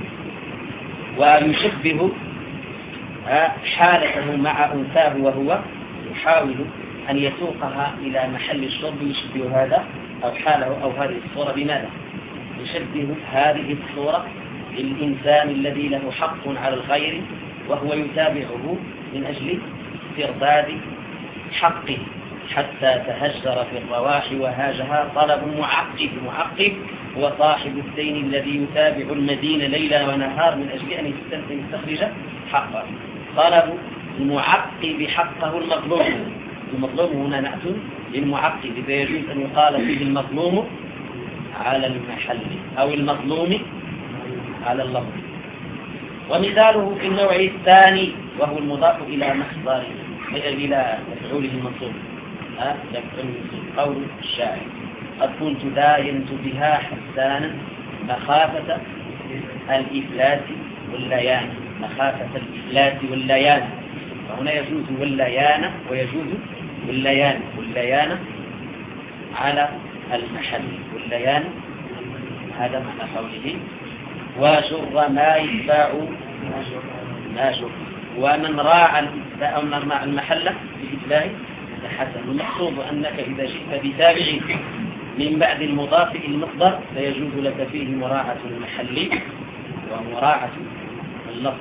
ويشبه حالته مع أنثاه وهو يحاول أن يسوقها إلى محل الشرب. يشبه هذا أو حاله أو هذه الصورة بماذا؟ يشبه هذه الصورة للإنسان الذي له حق على الغير وهو يتابعه من أجل استرداد حقه حتى تهجر في الرواح وهاجها طلب معقب. معقب هو صاحب الدين الذي يتابع المدين ليلا ونهار من أجل أن يستخرج حقه. طلب المعقب حقه المظلوم. المظلوم هنا نأت للمعقب، فيجوز أن يقال فيه المظلوم على المحل أو المظلوم على اللفظ. ومثاله في النوع الثاني وهو المضاف إلى مصدره إلى مفعوله المنصوب. قول الشاعر: قد كنت داينت بها حسانا مخافة الإفلات والليان. مخافة الإفلات والليان، وهنا يجوز والليان ويجوز والليان. والليان على المحل، والليان هذا معنى قوله: وجر ما يتباع ما جر. ومن راعى المحل بإتباعه حسن. المقصود أنك إذا جئت بتابع من بعد المضاف إلى المصدر فيجوز لك فيه مراعاة المحل ومراعاة اللفظ.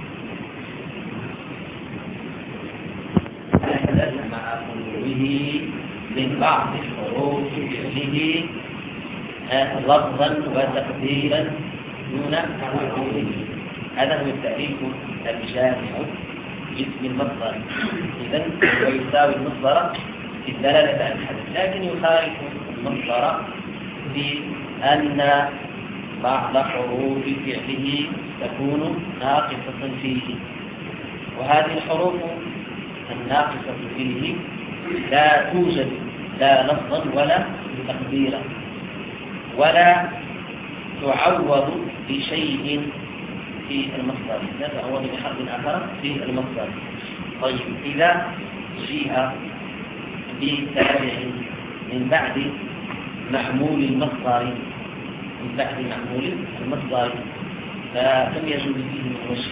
مع قلوبه من بعض حروف فعله لفظا وتقديرا دون حروفه. هذا هو التعريف الجامع باسم المصدر. إذن هو يساوي المصدر في الدلالة على الحدث، لكن يخالف المصدر في أن بعض حروف فعله تكون ناقصة فيه، وهذه الحروف الناقصة فيه لا توجد لا لفظا ولا تقديرا ولا تعوض بشيء في المصدر، لا تعوض بحرف آخر في المصدر. طيب، إذا جيء بتابع من بعد معمول المصدر من بعد معمول المصدر فكم يجوز فيه من وجه؟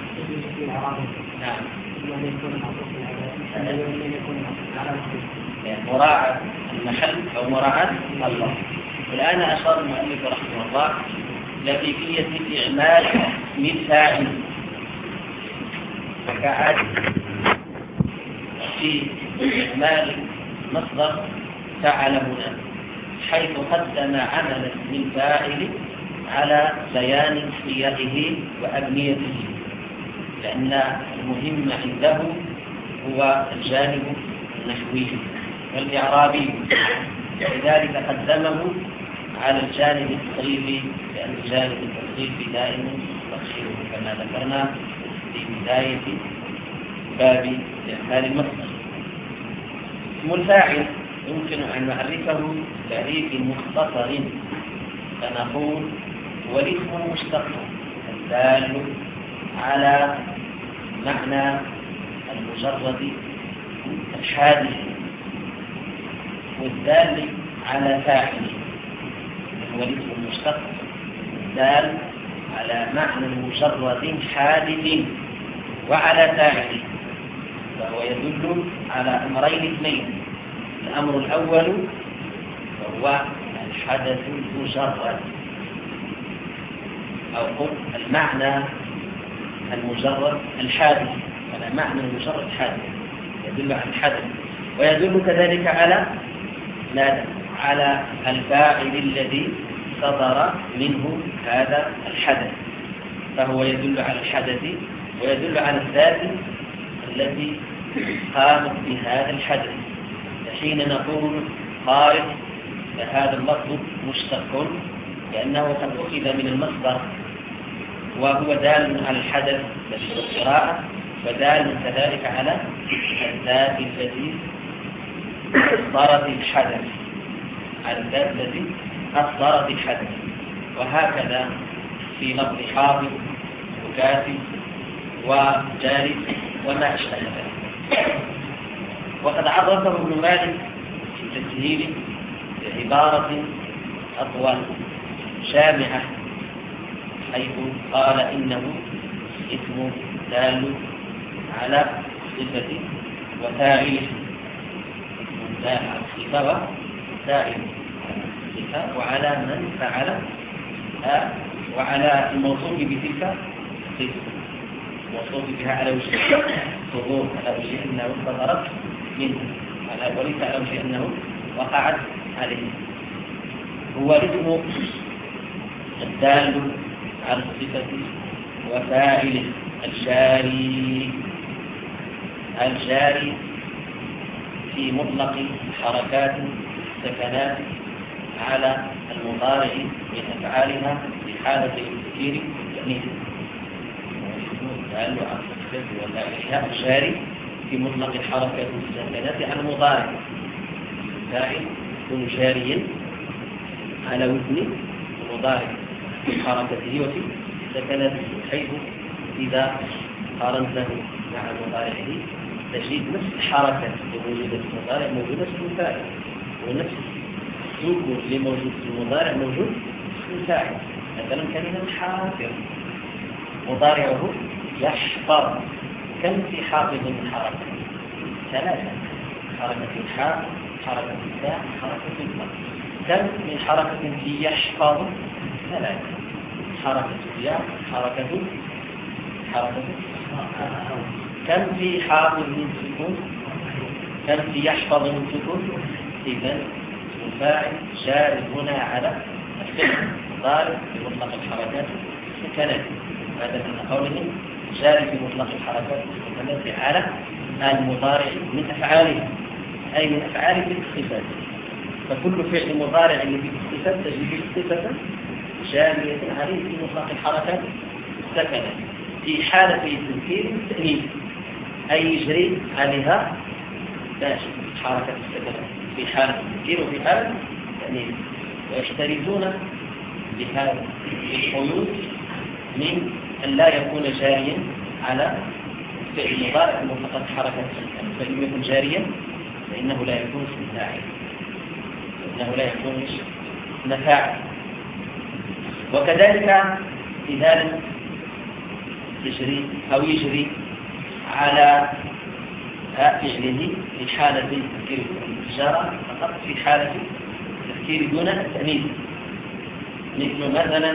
نعم، مراعاة المحل أو مراعاة الله. الآن أشار المؤلف رحمه الله لكيفية إعمال اسم الفاعل، وكعاد في إعمال مصدر فعل هنا، حيث قدم عمل اسم الفاعل على بيان صيغه وأبنيته، لأن المهم عنده هو الجانب النحوي والإعرابي، لذلك قدمه على الجانب التصريفي، لأن الجانب التصريفي دائما تقصيره كما ذكرنا في بداية باب إعمال المصدر. اسم الفاعل يمكن أن نعرفه تعريف مختصر، فنقول هو الاسم المشتق الدال على معنى المجرد الحادث والدال على فاعل. هو الاسم المشتق الدال على معنى مجرد حادث وعلى فاعل، فهو يدل على أمرين اثنين. الأمر الأول وهو الحدث المجرد، أو قل المعنى المجرد الحادث، على معنى المجرد حادث يدل على الحدث، ويدل كذلك على ماذا؟ على الفاعل الذي صدر منه هذا الحدث، فهو يدل على الحدث ويدل على الذات التي قامت بهذا الحدث. حين نقول خارج فهذا اللفظ مشتق لأنه قد أخذ من المصدر وهو دال على الحدث الذي هو القراءة، ودال كذلك على الذات التي أصدرت الحدث، على الذات التي أصدرت الحدث. وهكذا في لفظ حافظ وكافي وجالس وما أشبه ذلك. وقد عرفه ابن مالك في تسهيله بعبارة أطول شامعة، حيث قال إنه اسم دال على صفة وفاعله، اسم دال على الصفة وفاعله الصفة وعلى من فعل وعلى الموصوف بتلك الصفة، الموصوف بها على وجه الظهور، على وجه أنه صدرت منه، وليس على وجه أنه وقعت عليه. هو الاسم الدال على الصفة وفاعله الجاري الجاري في مطلق حركات السكنات على المضارع من أفعالها في حالة التذكير والتأنيث. الدال على الصفة وفاعلها الجاري في مطلق حركات السكنات على المضارع، الفاعل يكون جاريا على وزن المضارع في حركته وفي سكنته، حيث إذا قارنته مع مضارعه تجد نفس الحركة الموجودة في المضارع موجودة في الفاعل، ونفس السكون اللي موجود في المضارع موجود في الفاعل. مثلا كلمة حافظ مضارعه يحفظ، كم في حافظ من حركة؟ ثلاثة، حركة الحاء، حركة التاء، حركة الفاء. كم من حركة في يحفظ؟ ثلاثة، حركة الياء، حركة حركة كم في حافظ من سكون؟ كم في يحفظ من سكون؟ إذن الفاعل جار هنا على الفعل ضارب في مطلق الحركات السكنات، هذا من قوله جار في مطلق الحركات السكنات على المضارع من أفعاله، أي من أفعال الصفات. فكل فعل مضارع اللي فيه الصفات تجد صفة جارية عليه في مطلق الحركات السكنة في حالة التذكير والتأنيث، أي يجري عليها باش حركة السكنة في حالة التذكير وفي حالة التأنيث. ويحترزون بهذا القيود من أن لا يكون جاريا على فعل مضارع مطلق الحركات السكنة، فإن يكون جاريا فإنه لا يكون اسم فاعل، فإنه لا يكون اسم فاعل. وكذلك إذا لم يجري أو يجري على فعله في حالة التذكير والإشارة فقط في حالة التذكير دون التأنيث، مثل مثلا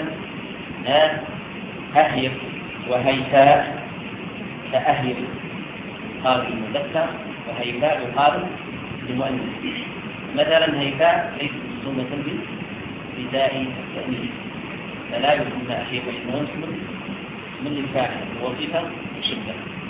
أهيف وهيفاء، فأهيف قال المذكر وهيفاء يقال للمؤنث. مثلا هيفاء ليست سنة بداء التأنيث، فلا يسمى أهيف وإنه اسم من الفاعل وصفة شدة.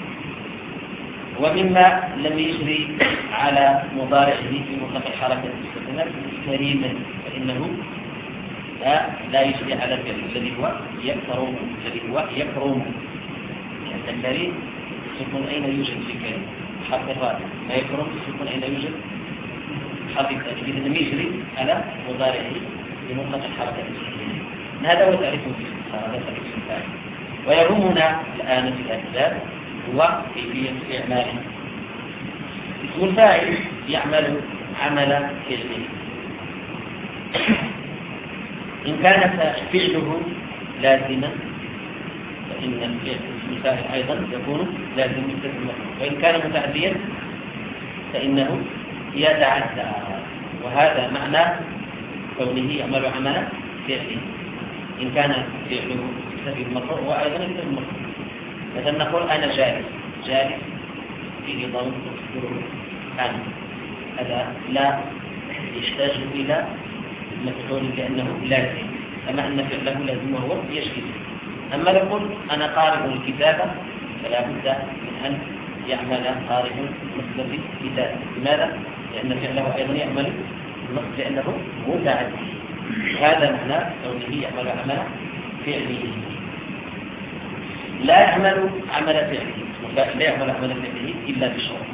ومما لم يجري على مضارعه في مطلق الحركة السكنات كريما، فإنه لا, لا يجري على الفعل الذي هو يكرم، الذي هو يكرم، لأن الكريم السكون أين يوجد في كريم؟ حرف الراء. ما يكرم السكون أين يوجد؟ حرف التأكيد. إذا لم يجري على مضارعه في مطلق الحركة السكنات. هذا هو تعريف هذا تعريف الفاعل. ويهمنا الآن في الأسباب هو كيفية إعماله. اسم الفاعل يعمل عمل فعله، إن كان فعله لازما فإن الفعل اسم الفاعل أيضا يكون لازم مستثنى، وإن كان متعديا فإنه يتعدى، وهذا معنى كونه يعمل عمل فعله. إن كان فعله يكتفي بالمفعول وأيضا يكتفي بالمفعول. مثلا نقول أنا جالس، جالس فيه ضمير تذكره أنا، هذا لا يحتاج إلى مفعول لأنه لازم، أما أن فعله لازم وهو يجلس. أما نقول أنا قارئ الكتابة فلا بد من أن يعمل قارئ مثل الكتابة. لماذا؟ لأن فعله أيضا يعمل النصب لأنه متعدي. هذا معنى كونه يعمل عمل فعله، لا يعمل عمل فعله، لا يعمل عمل فعله إلا بشرط.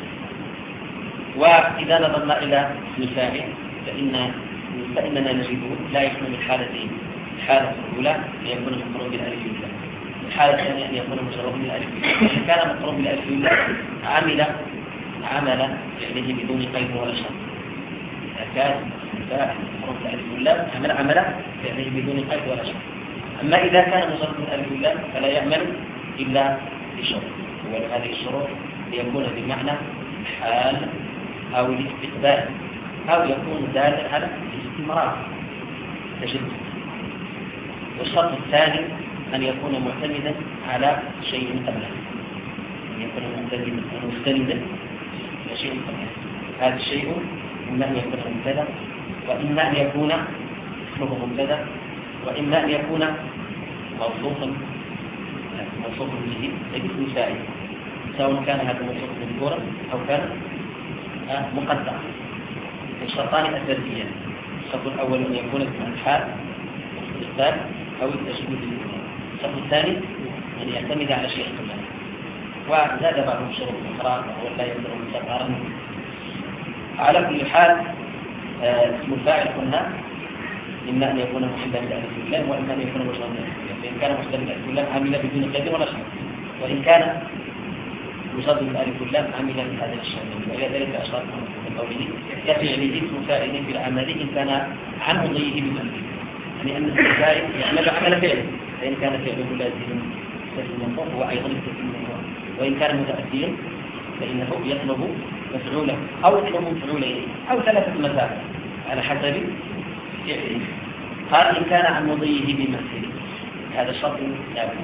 وإذا نظرنا إلى الفاعل فإن فإننا نجده لا يكون الحالتين. الحالة الأولى أن يكون مقرون بالألف واللام، الحالة الثانية أن يكون مجرد بالألف واللام. إذا كان مقرون بالألف واللام عمل عمل فعله بدون قيد ولا شرط. إذا كان فاعل حروف الألف واللام عمل عمل فعله بدون قيد ولا شرط. أما إذا كان مجرد الألف واللام فلا يعمل إلا بشرط، وهذه الشروط ليكون بمعنى حال أو الاستقبال أو يكون دالا على الاستمرار تجد. والشرط الثاني أن يكون معتمدا على شيء قبله، أن يكون معتمدا مستندا على شيء قبله. هذا الشيء إما أن يكون مبتدأ، وإما أن يكون اسمه مبتدأ، وإما أن يكون موصوفا موصوفا به باسم فاعل، سواء كان هذا الموصوف مذكورا أو كان مقدرا. الشرطان أساسيان: الشرط الأول أن يكون اسم الحال الاستقبال أو التشبيه بالاسم. الشرط الثاني أن يعتمد على شيء قبله. وزاد بعض الشروط الأخرى وهو لا يقدر مستقرا. على كل حال اسم الفاعل قلنا إما أن يكون محلا بالألف واللام وإما أن يكون مجردا بالألف واللام. فإن كان محلا بالألف واللام عمل بدون قيد ولا شرط، وإن كان مجرد بالألف واللام عمل بهذا الشرط. وإلى ذلك أشار من قوله كفعله اسم فاعل في العمل إن كان عن مضيه بمنزل، يعني أن اسم الفاعل يعمل عمل فعله، فإن كان فعله لازما فإنه هو أيضا يستلزم، وإن كان متأديا فإنه يطلب مفعوله أو يطلب مفعولين أو ثلاثة مسائل على حسب فعله. قال إن كان عن مضيه بمنزل، هذا شرط لا بد،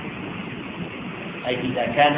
أي إذا كان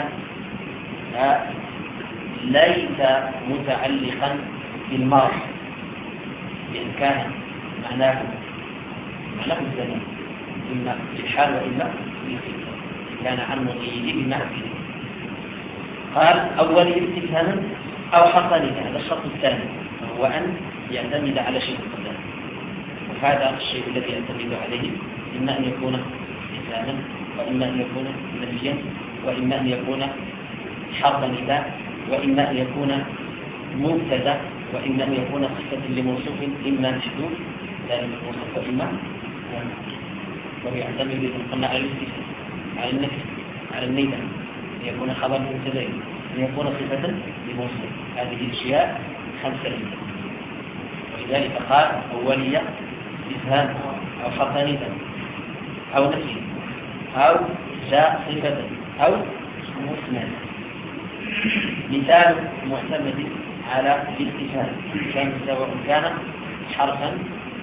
ليس متعلقا بالماضي، بإن كان معناه معناه الزمن إما في الحال وإما في الفعل، كان عن مضيه بمنزل. قال أول استفهاما أو حصل. هذا الشرط الثاني وهو أن يعتمد على شيء قبله، وهذا الشيء الذي يعتمد عليه إما أن يكون استفهاما وإما أن يكون نفيا وإما أن يكون حرف نداء وإما أن يكون مبتدا وإما أن يكون صفة لموصوف إما محذوف ذلك الموصوف وإما ويعتمد إذا قلنا على الاستفهام على النفي على النداء أن يكون خبر مبتدا أن يكون صفة لموصوف. هذه الأشياء خمسة لله. ولذلك قال أولية استفهام أو حرف نداء أو نفي أو جاء صفة أو مسند. مثال معتمد على الاستفهام كان سواء كان حرفا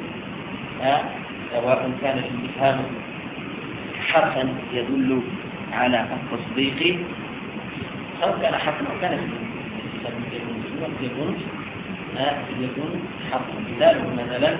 سواء كان الاستفهام حرفا يدل على التصديق أو كان حرفا أو كان يكون يكون حرفا. مثال مثلا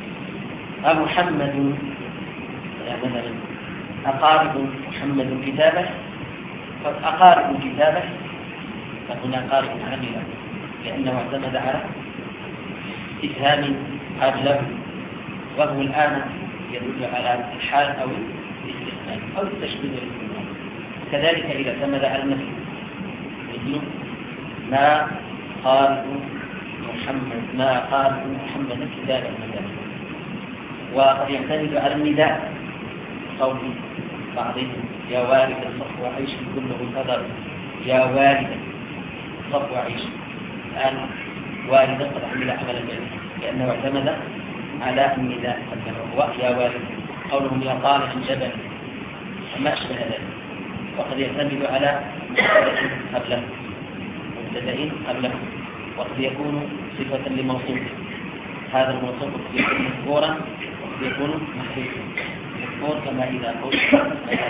محمد مثلا أقارب محمد كتابه، فأقارب كتابه فهنا قارب عاملا لأنه اعتمد على استفهام أغلب، وهو الآن يدل على الحال أو الاستقبال أو التشبيه بالاستقبال. كذلك إذا اعتمد على النفي مثل ما قارب محمد ما قارب محمد كتابه مثلا. وقد يعتمد على النداء قول بعضهم يا والد الصف وعيش كله القدر، يا والد الصف وعيش. الآن والدا قد عمل عمل العلم لأنه اعتمد على النداء قبله يا والد. قولهم يا طالع الجبل وما أشبه ذلك. وقد يعتمد على مبتدأ قبله مبتدأ قبله وقد يكون صفة لموصوف. هذا الموصوف قد يكون مذكورا وقد يكون محذوفا. مذكور كما إذا قلت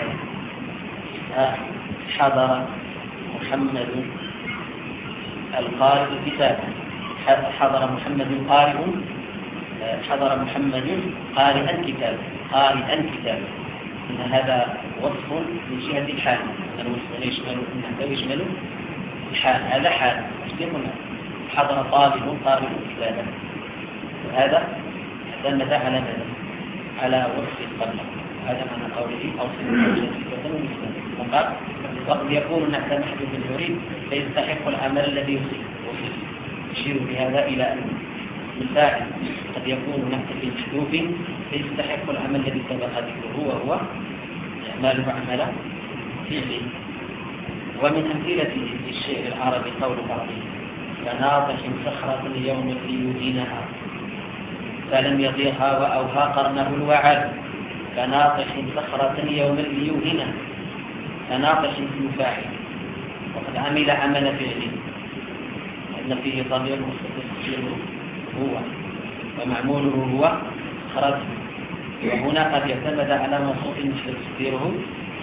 حضر محمد القارئ كتابه، حضر محمد قارئ حضر محمد قارئا كتابه قارئا كتابه. إن هذا وصف من جهة الحال، الوصف يشمل إنه يشمل الحال، هذا حال يشمل حضر طالب قارئ كتابه، وهذا اعتمد على ماذا؟ على وصف قبله. هذا معنى قوله أو صفة. وقد يكون نحت محدود الحريم فيستحق العمل الذي يصيب. يشير بهذا إلى أن الفاعل قد يكون نحت في محدود فيستحق العمل الذي سبق ذكره وهو إعماله عمل فعله. ومن أمثلة الشعر العربي قول بعضه: كناطح صخرة يوم ليدينها فلم يضيها وأوهى قرنه الوعد. كناطح صخرة يوم ليوهنها. كناطح اسم فاعل وقد عمل عمل فعله أن فيه ضمير مستتر هو ومعموله هو صخرة، وهنا قد يعتمد على موصوف تفسيره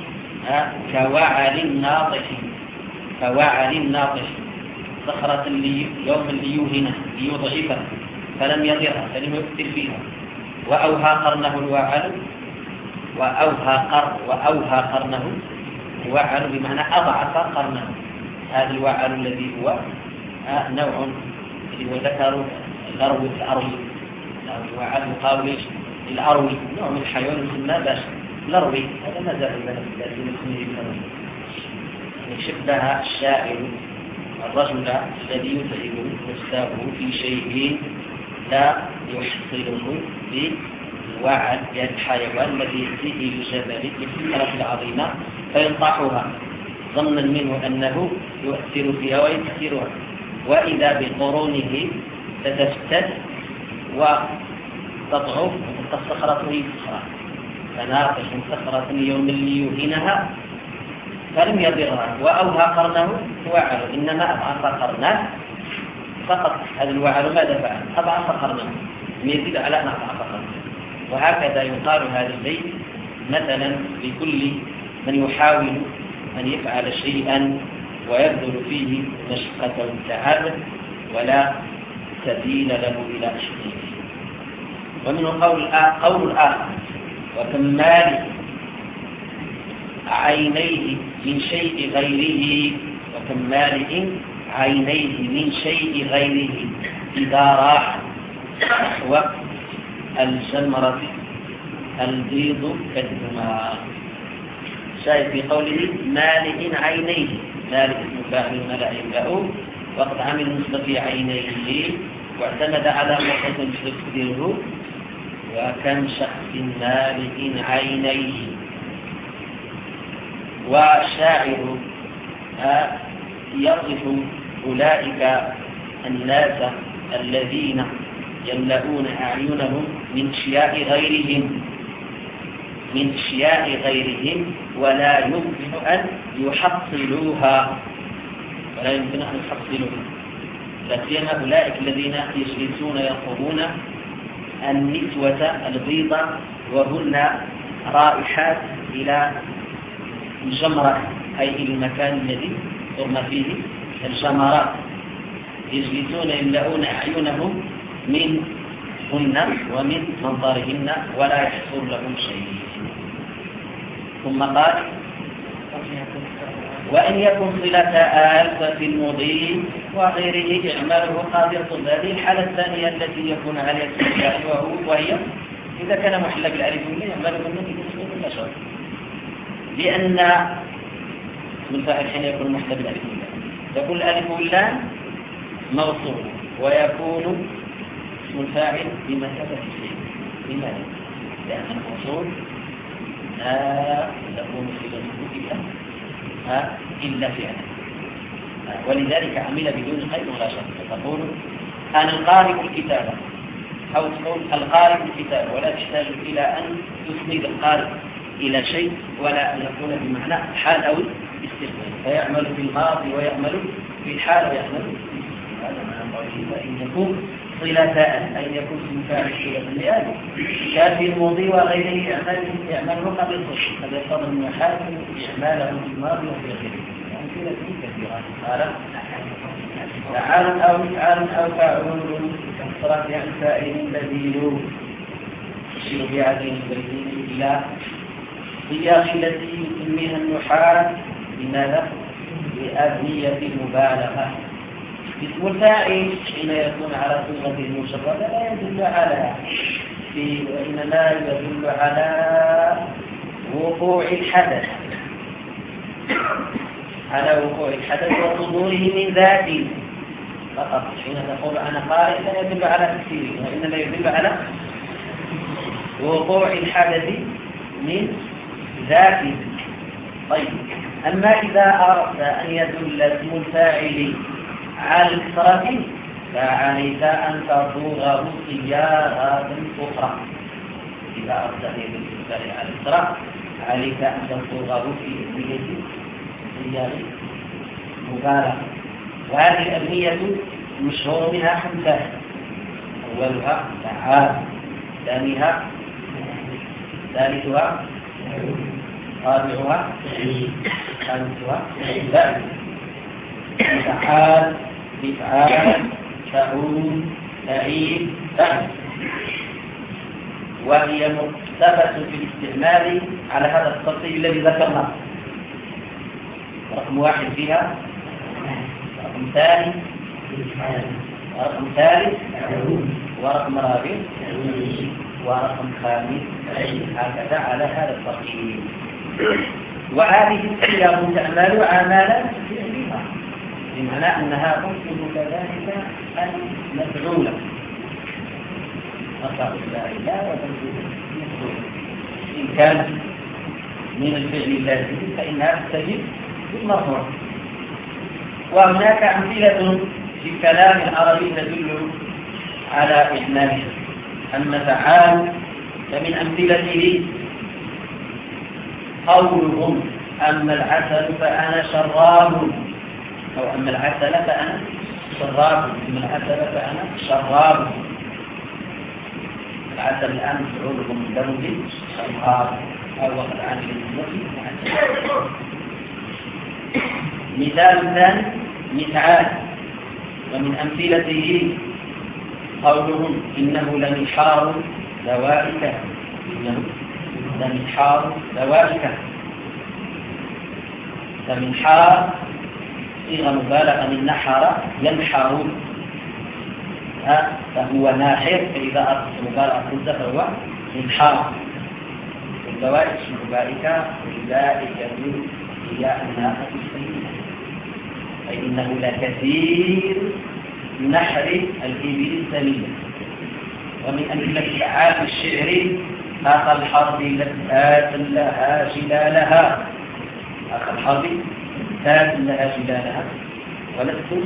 كوعل ناطح. كوعل ناطح صخرة يوم ليوهنها ليضعفها فلم يضرها فلم يؤثر فيها. وأوهى قرنه الوعل. وأوهى قر وأوهى قرنه الوعل بمعنى أضعف قرنه. هذا الوعل الذي هو نوع اللي هو ذكر الأروي الأروي الوعل يقال الأروي نوع من الحيوان يسمى باش الأروي. هذا ما زال الذي نسميه الأروي. شبه الشاعر الرجل الذي يتعب نفسه في شيء لا يحصله بالوعد، يعني الحيوان الذي يأتيه بجبل بالسكرة العظيمة فينطحها ظنا منه أنه يؤثر فيها ويكثرها، وإذا بقرونه تتفتت وتضعف وتبقى الصخرة هي صخرة. فناقش صخرة يوم ليوهنها فلم يضرها وأوهى قرنه وعل، إنما أضعف قرنه فقط. هذا الوعل ماذا فعل؟ أضعف قرنه يزيد على أن أضعف قرنه. وهكذا يقال هذا البيت مثلا لكل من يحاول أن يفعل شيئا ويبذل فيه مشقة وتعب ولا سبيل له إلى أشيائه. ومنه قول قول الآخر: وكمال عينيه من شيء غيره. وكمال عينيه من شيء غيره إذا راح نحو الجمرة البيض كالدماء. شايف في قوله مالئ عينيه، مالئ اسم فاعل ملأ يملأ وقد عمل نصب في عينيه واعتمد على موقف تفسيره وكم شخص مالئ عينيه. وشاعر يصف أولئك الناس الذين يملؤون أعينهم من شياء غيرهم من شياء غيرهم ولا يمكن أن يحصلوها ولا يمكن أن يحصلوها لا سيما أولئك الذين يجلسون يطلبون النسوة البيضة وهن رائحات إلى الجمرة، أي إلى المكان الذي ترمى فيه الجمرات. يجلسون يملؤون أعينهم منهن ومن منظرهن ولا يحصل لهم شيء. ثم قال: وإن يكن صلة آل ففي المضي وغيره إعماله قادر. هذه الحالة الثانية التي يكون عليها السياح وهي إذا كان محل بالألف واللام يعمل بالنون باسم النشر، لأن اسم الفاعل حين يكون محل بالألف واللام يكون الألف واللام موصول ويكون اسم الفاعل بمثابة الفعل. لماذا؟ لأن الموصول لا تكون صلته إلا إلا فعلا، ولذلك عمل بدون قيد ولا شرط. تقول أنا القارئ الكتابة أو تقول القارئ الكتابة ولا تحتاج إلى أن تسند القارئ إلى شيء ولا أن يكون بمعنى حال أو استقبال، فيعمل في الماضي ويعمل في الحال ويعمل في هذا معنى قوله وإن يكون صلة أي يكون اسم فاعل صلة لآله كافي الماضي وغيره يعمله قبل الصدق. هذا يقتضي من حال إعماله في الماضي وفي غيره. أمثلة كثيرة. قال فعال أو مفعال أو فاعل كثرة عن فاعل بديل تشير بهذين البيتين إلى صياغ التي يسميها النحاة لماذا؟ لأبنية المبالغة. اسم الفاعل حين يكون على صيغة المشرفة لا يدل على في وإنما يدل على وقوع الحدث على وقوع الحدث وصدوره من ذاته فقط. حين تقول أنا قارئ لا يدل على تفسيره وإنما يدل على وقوع الحدث من ذاته. طيب أما إذا أردت أن يدل اسم الفاعل على الكثرة فعليك أن تصوغه صياغة أخرى. إذا أردت أن يدل اسم الفاعل على الكثرة عليك أن تصوغه في أبنية صياغة مبالغة. وهذه الأبنية مشهور منها خمسة: أولها تعال، ثانيها ثالثها رابعها خامسها ذلك. تعال، مفعال، تعود، تعيد، فعل. وهي مكتسبة في الاستعمال على هذا الترتيب الذي ذكرناه. رقم واحد فيها، رقم ثاني، ورقم ثالث، ورقم رابع، ورقم خامس، هكذا على هذا الترتيب. وهذه الصيغ تعمل عملا فعلها، بمعنى أنها تمكن كذلك المفعولة. أصاب الله وتنزل إن كان من الفعل اللازم فإنها تستجيب بالمرفوع. وهناك أمثلة في الكلام العربي تدل على إحماله. أما فعال فمن أمثلته قولهم أما العسل فأنا شراب، أو أما العسل فأنا شراب، أما العسل فأنا شراب. العسل الآن مفعوله من درجة شراب، أو وقد عن مثال ثاني مفعال. ومن أمثلته قولهم إنه لمحار دوائك، إنه لمحار دوائك. لمحار صيغة مبالغة من نحر ينحر، فهو ناحر، فإذا أردت مبالغة كنت فهو منحار. الدوائك مباركة ولذلك هي الناقة السيئة، فإنه لكثير نحر الإبل السمينة. ومن أمثلة أعاد الشعر أخ الحرب لذات لها شلالها، أخ الحرب لذات لها شلالها، ولست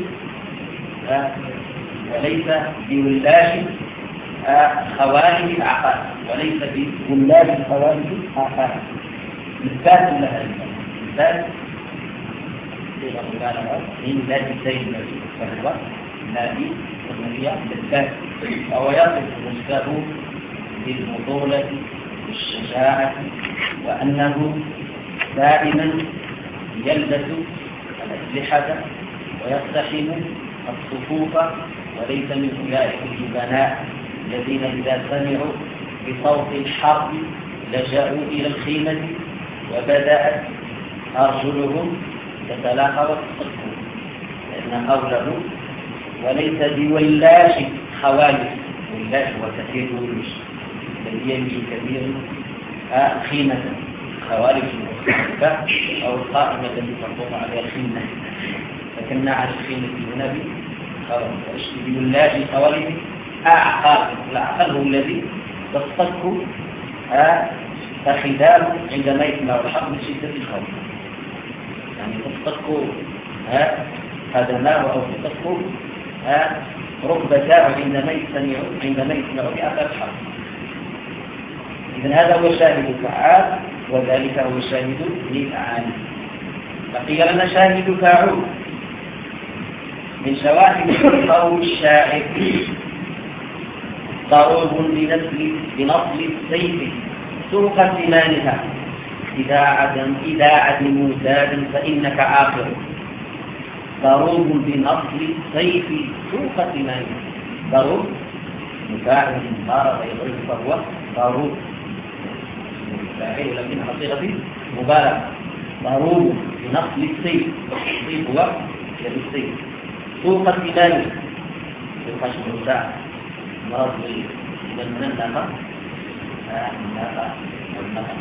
وليس بولاش خوارج العقاد، وليس بولاش خوارج العقاد، لذات لها لذات صيغة مبالغة من ذات الزين فهو نادي والنبي للذات، وهو يصف نفسه بالبطولة والشجاعة، وأنه دائما يلبس الأسلحة ويقتحم الصفوف، وليس من أولئك الجبناء الذين إذا سمعوا بصوت الحرب لجأوا إلى الخيمة وبدأت أرجلهم تتلاقى وتتصفون، لأن قوله وليس بولاش خوالف، ولاش وكثير ولاش الذي يمشي كثير خيمة، خوالف المختلفة أو القائمة التي تقوم عليها الخيمة، لكن على الخيمة هنا بولاش خوالف أعقل. الأعقل هو الذي تصطك فخدام عندما يسمع الحرب من شدة الخوف، يعني تصطك قدماه أو تصطك ركبتاه عندما يسمع عندما يسمع بأثر الحرب. إذن هذا هو شاهد فعال، وذلك هو شاهد مفعال. بقي لنا شاهد فاعول. من شواهد قول الشاعر ضروب بنصل بنصل السيف سوق ثمانها، إذا عدم إذا عدموا زاد فإنك عاقر. ضروب بنصل السيف سوق ثمانها، ضروب مفاعل ضرب يضرب فهو ضروب فاعل لكنها صيغة مبالغة. ضروب بنصل السيف، السيف هو يد السيف، سوق ثمانها بالخشب والساعة مرض من النفق النفق والنفق.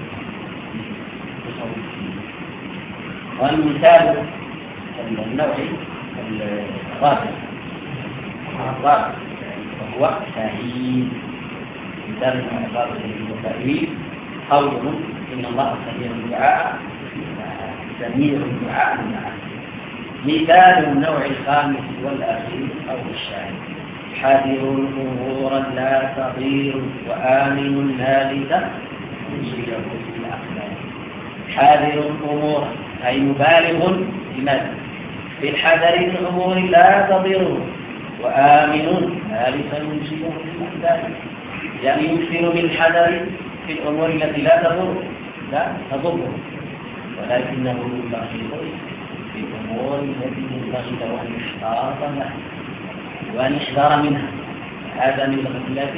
والمثال النوعي الرابع الرابع وهو تأهيل. مثال الرابع وهو تأهيل قوله إن الله سميع الدعاء سميع دعاء معه. مثال النوع الخامس والأخير أو الشاهد: حذر أمورا لا تضير وآمن لا لتنجيه في الأخلاق. حذر أمورا أي مبالغ لماذا؟ في الحذر من أمور لا تضر وآمن لا لتنجيه في الأخلاق، يعني يكثر من الحذر في الأمور التي لا تضر لا تضر، ولكنه يبالغ في الأمور التي ينبغي أن يحتاط لها وأن يحذر منها. هذا من الغفلة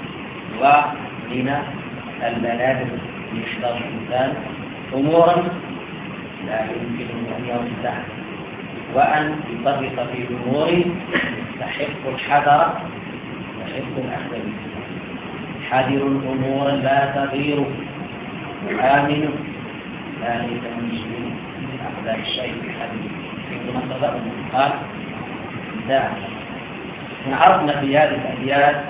ومن البلاغ يحذر الإنسان أمورا لا يمكن أن يوسع وأن يطبق في أمور تحق الحذر تحق الأخذ بها. حذر أمورا لا تضير وآمن لا لتنجيه أخذ الشيء بحديث ثم صدق قال لا. عرفنا في هذه الأبيات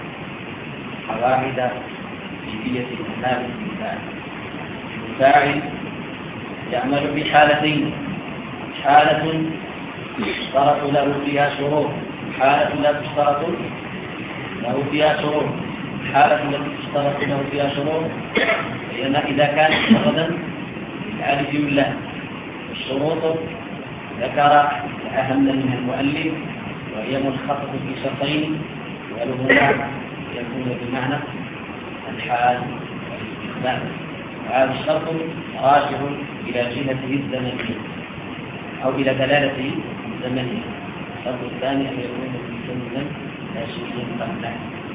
قواعد كيفية الإعمال بالفاعل. الفاعل يعمل بحالتين: حالة يشترط له فيها شروط، حالة لا تشترط له فيها شروط. الحالة التي تشترط له فيها شروط هي إذا كان مفردا بالألف واللام. الشروط ذكر أهم منها المؤلف وهي منخفضة في شرطين: ولهما يكون بمعنى الحال والاستخدام، وهذا الشرط راجع إلى جهته الزمنية أو إلى دلالته الزمنية. الشرط الثاني أن يكون مسلما لا شيء قبله.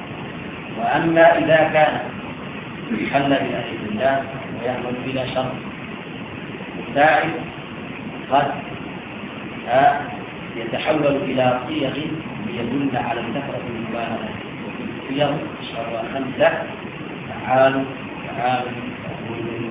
وأما إذا كان حل بألف الله ويعمل بلا شرط، الفاعل قد يتحول إلى صيغ يدل على الكثرة المبالغة. وفي الصيغ شرع خمسة: فعال فعال فعول.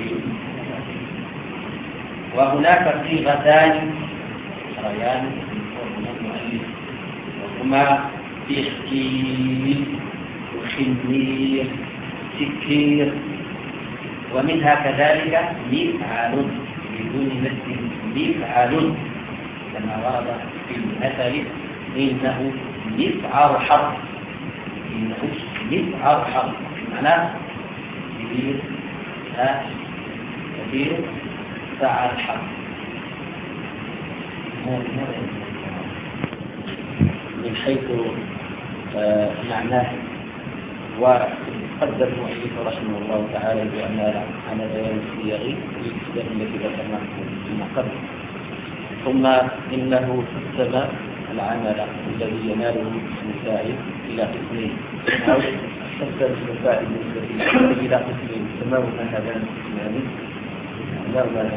وهناك صيغتان شريان من المؤلف وهما تشكيل وخمير سكير، ومنها كذلك مفعال بدون مثل مفعال كما ورد في المثل: إنه مفعل حرب. إنه مفعل حرب معناه كبير كبير فعل حرب. من حيث معناه وقدر المؤلف رحمه الله تعالى بأعمال على بيان الصيغ التي ذكرناها فيما قبل. ثم إنه قسم العمل الذي يناله الفاعل إلى قسمين، أو قسم الفاعل إلى قسمين. فما هما هذان القسمان؟ لا لا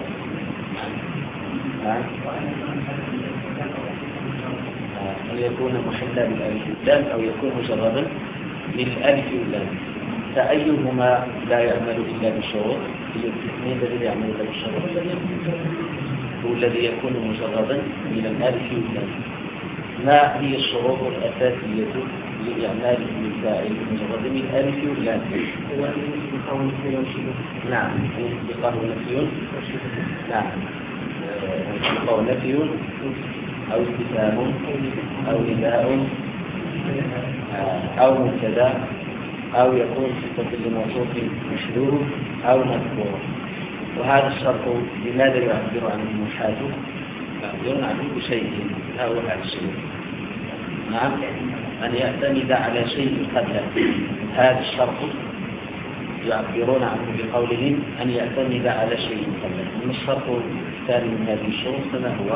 أن يكون محلا بالألف واللام أو يكون مجردا للألف واللام. فأيهما لا يعمل إلا بالشروط؟ الاثنين الذي يعمل إلا بالشروط هو الذي يكون مجردا من الألف واللام. ما هي الشروط الأساسية لإعمال الفاعل مجرد من الألف واللام؟ نعم، انطباق ونفي. نعم، انطباق ونفي أو استفهام أو نداء أو مبتدا أو يكون صفة لموصوف مشهور أو مذكور. وهذا الشرط لماذا يعبر عنه النحاة؟ يعبرون عنه بشيء، لا هو هذا الشيء. نعم، أن يعتمد على شيء قبله. هذا الشرط يعبرون عنه بقولهم أن يعتمد على شيء قبله. أما الشرط الثاني من هذه الشروط فما هو؟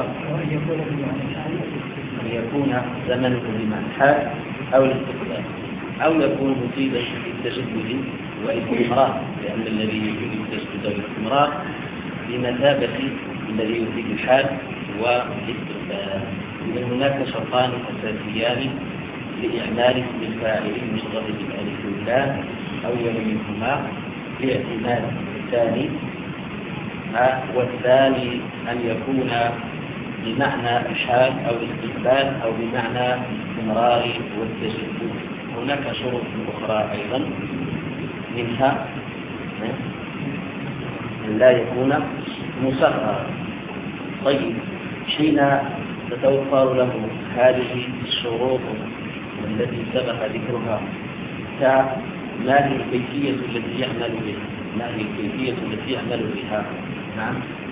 أن يكون زمنه بمعنى الحال أو الاستقبال، أو يكون مفيدا للتجدد والاستمرار، لأن الذي يفيد التجدد والاستمرار بمثابة الذي يفيد الحال والاستقبال. إذن هناك شرطان أساسيان لإعمال اسم الفاعل المجرد بالألف واللام. أول منهما الاعتماد الثاني، والثاني أن يكون بمعنى الحال أو الاستقبال أو بمعنى الاستمرار والتجدد. هناك شروط أخرى أيضا، منها أن لا يكون مصغرا. طيب، حين تتوفر له هذه الشروط التي سبق ذكرها، ما هي الكيفية التي يعمل بها؟ ما هي الكيفية التي يعمل بها؟ نعم.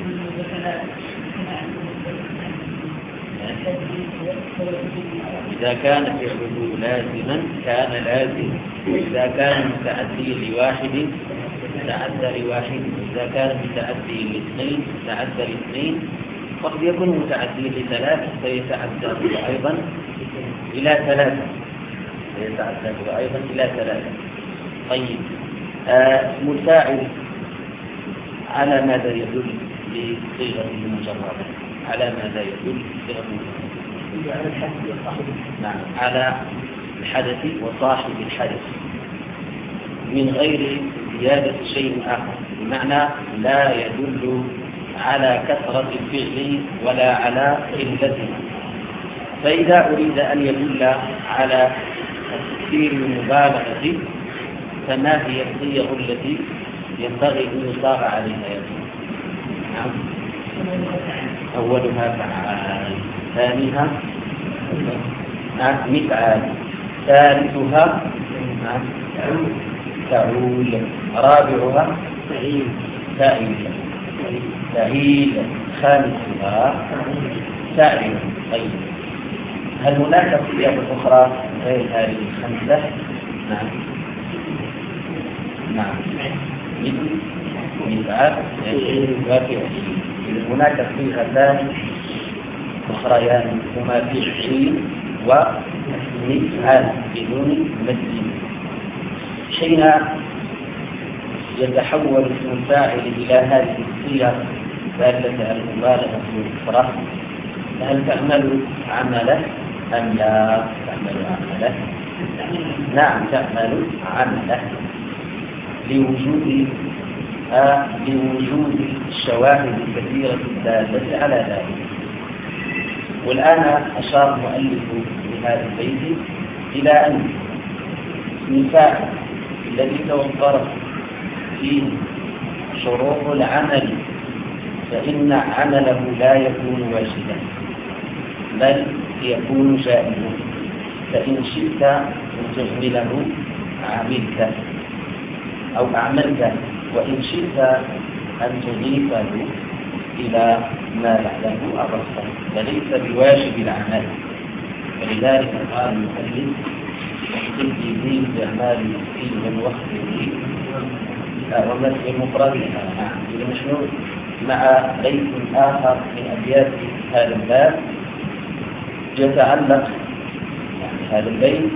إذا كان فعله لازما كان لازم، إذا كان متعدي لواحد تعدى لواحد، إذا كان متعدي لاثنين تعدى لاثنين، وقد يكون متعدي لثلاث فيتعدى أيضا إلى ثلاثة فيتعدى أيضا إلى ثلاثة. طيب، آه مساعد على ماذا يدل بصيغة المجردة؟ على ماذا يدل بصيغة المجردة؟ على الحدث وصاحب. نعم، على الحدث وصاحب الحدث من غير زيادة شيء آخر، بمعنى لا يدل على كثرة الفعل ولا على قلته. فإذا أريد أن يدل على التكثير المبالغة فما هي الصيغ التي ينبغي أن يصاغ عليها يدل؟ نعم. أولها فعال، ثانيها مفعال، ثالثها تعول، رابعها فعيل فعيل، خامسها سائل. طيب، هل هناك صيغ أخرى غير هذه الخمسة؟ نعم نعم مفعال وفعيل. هناك صيغتان أخريان هما فعيل ومفعال بدون مد. حين يتحول اسم الفاعل إلى هذه الصيغ دالة على المبالغة والإفراط، فهل تعمل عمله أم لا تعمل عمله؟ نعم تعمل عمله لوجود آه لوجود الشواهد الكثيرة الدالة على ذلك. والآن أشار المؤلف بهذا البيت إلى أن الفاعل الذي توفرت فيه شروط العمل فإن عمله لا يكون واجبا بل يكون جائزا، فإن شئت أن تعمله عملته أو أعملته، وإن شئت أن تضيفه إلى ما بعده أردته، فليس بواجب العمل. ولذلك قال المؤلف احتج به بأعمال فيه وحده ومثل مفردها. نعم، إذا نحن مع بيت آخر من أبيات هذا الباب يتعلق يعني هذا البيت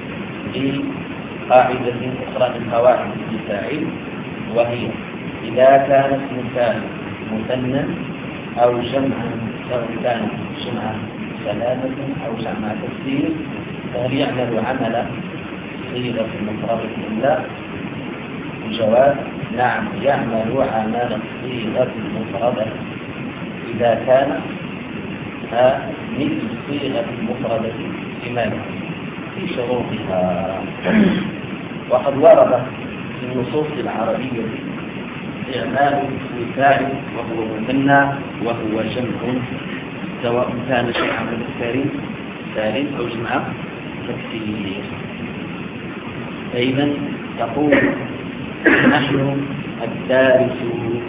بقاعدة أخرى من قواعد الفاعل، وهي إذا كان اسم الفاعل مثنى أو جمعا، سواء كان جمع ثلاثة أو جمع تكسير، فهل يعمل عمل صيغة المفردة أم لا؟ الجواب نعم، يعمل عمل صيغة المفردة إذا كان مثل صيغة المفردة لماذا؟ في شروطها. وقد ورد في النصوص العربية إعمال اسم الفاعل وهو مثنى وهو جمع، سواء كان جمع مذكر سالم أو جمع تكسير. فإذا تقول نحن الدارسون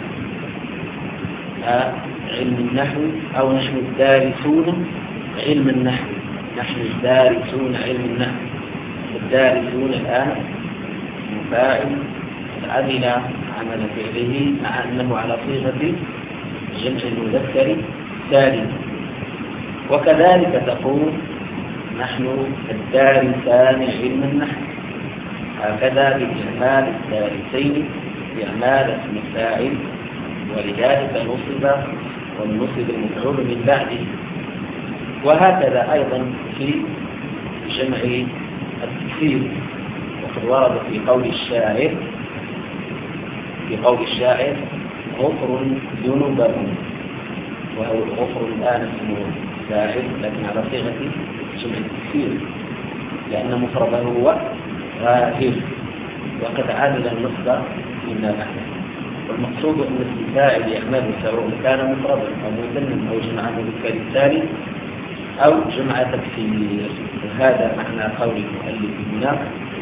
علم النحو، أو نحن الدارسون علم النحو، نحن الدارسون علم النحو. الدارسون الآن مفاعل عدل عمل فعله مع أنه على صيغة جمع المذكر سالم. وكذلك تقول نحن الدارسان علم النحو، هكذا بإعمال الدارسين بإعمال اسم الفاعل، ولذلك نصب والنصب المفعول من بعده. وهكذا أيضا في جمع التكسير، وقد ورد في قول الشاعر في قول الشاعر غفر ذنوبهم، وهو غفر الآن اسمه فاعل لكن على صيغة جمع التكسير لأن مفرده هو غافر، وقد عدل النصب مما بعده. والمقصود أن الفاعل يعمل سواء كان مفردا أو مثنى أو جمع مذكر سالم أو جمع تكسير. هذا معنى قول المؤلف هنا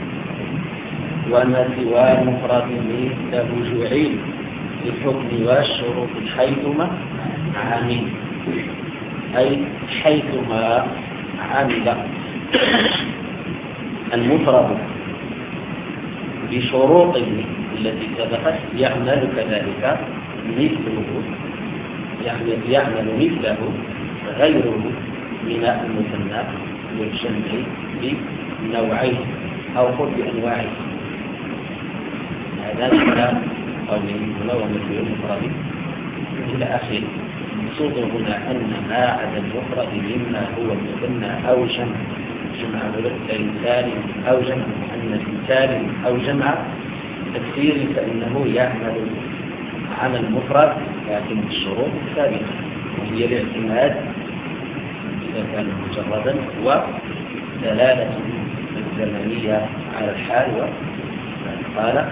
وما سوى المفرد له جعيل للحكم والشروط حيثما عمل، أي حيثما عمل المفرد بشروطه التي سبقت يعمل كذلك مثله، يعمل, يعمل مثله غيره من المثنى والجمع بنوعين أو قل بأنواعه. هذا كلام قوله هنا ومثل المفرد إلى آخره. المقصود هنا أن ما عدا المفرد مما هو مثنى أو جمع، جمع مذكر سالم أو جمع مؤنث سالم أو جمع تكسير، فإنه يعمل عمل مفرد لكن بالشروط السابقة، وهي الاعتماد إذا كان مجردا ودلالة الزمنية على الحال. وقال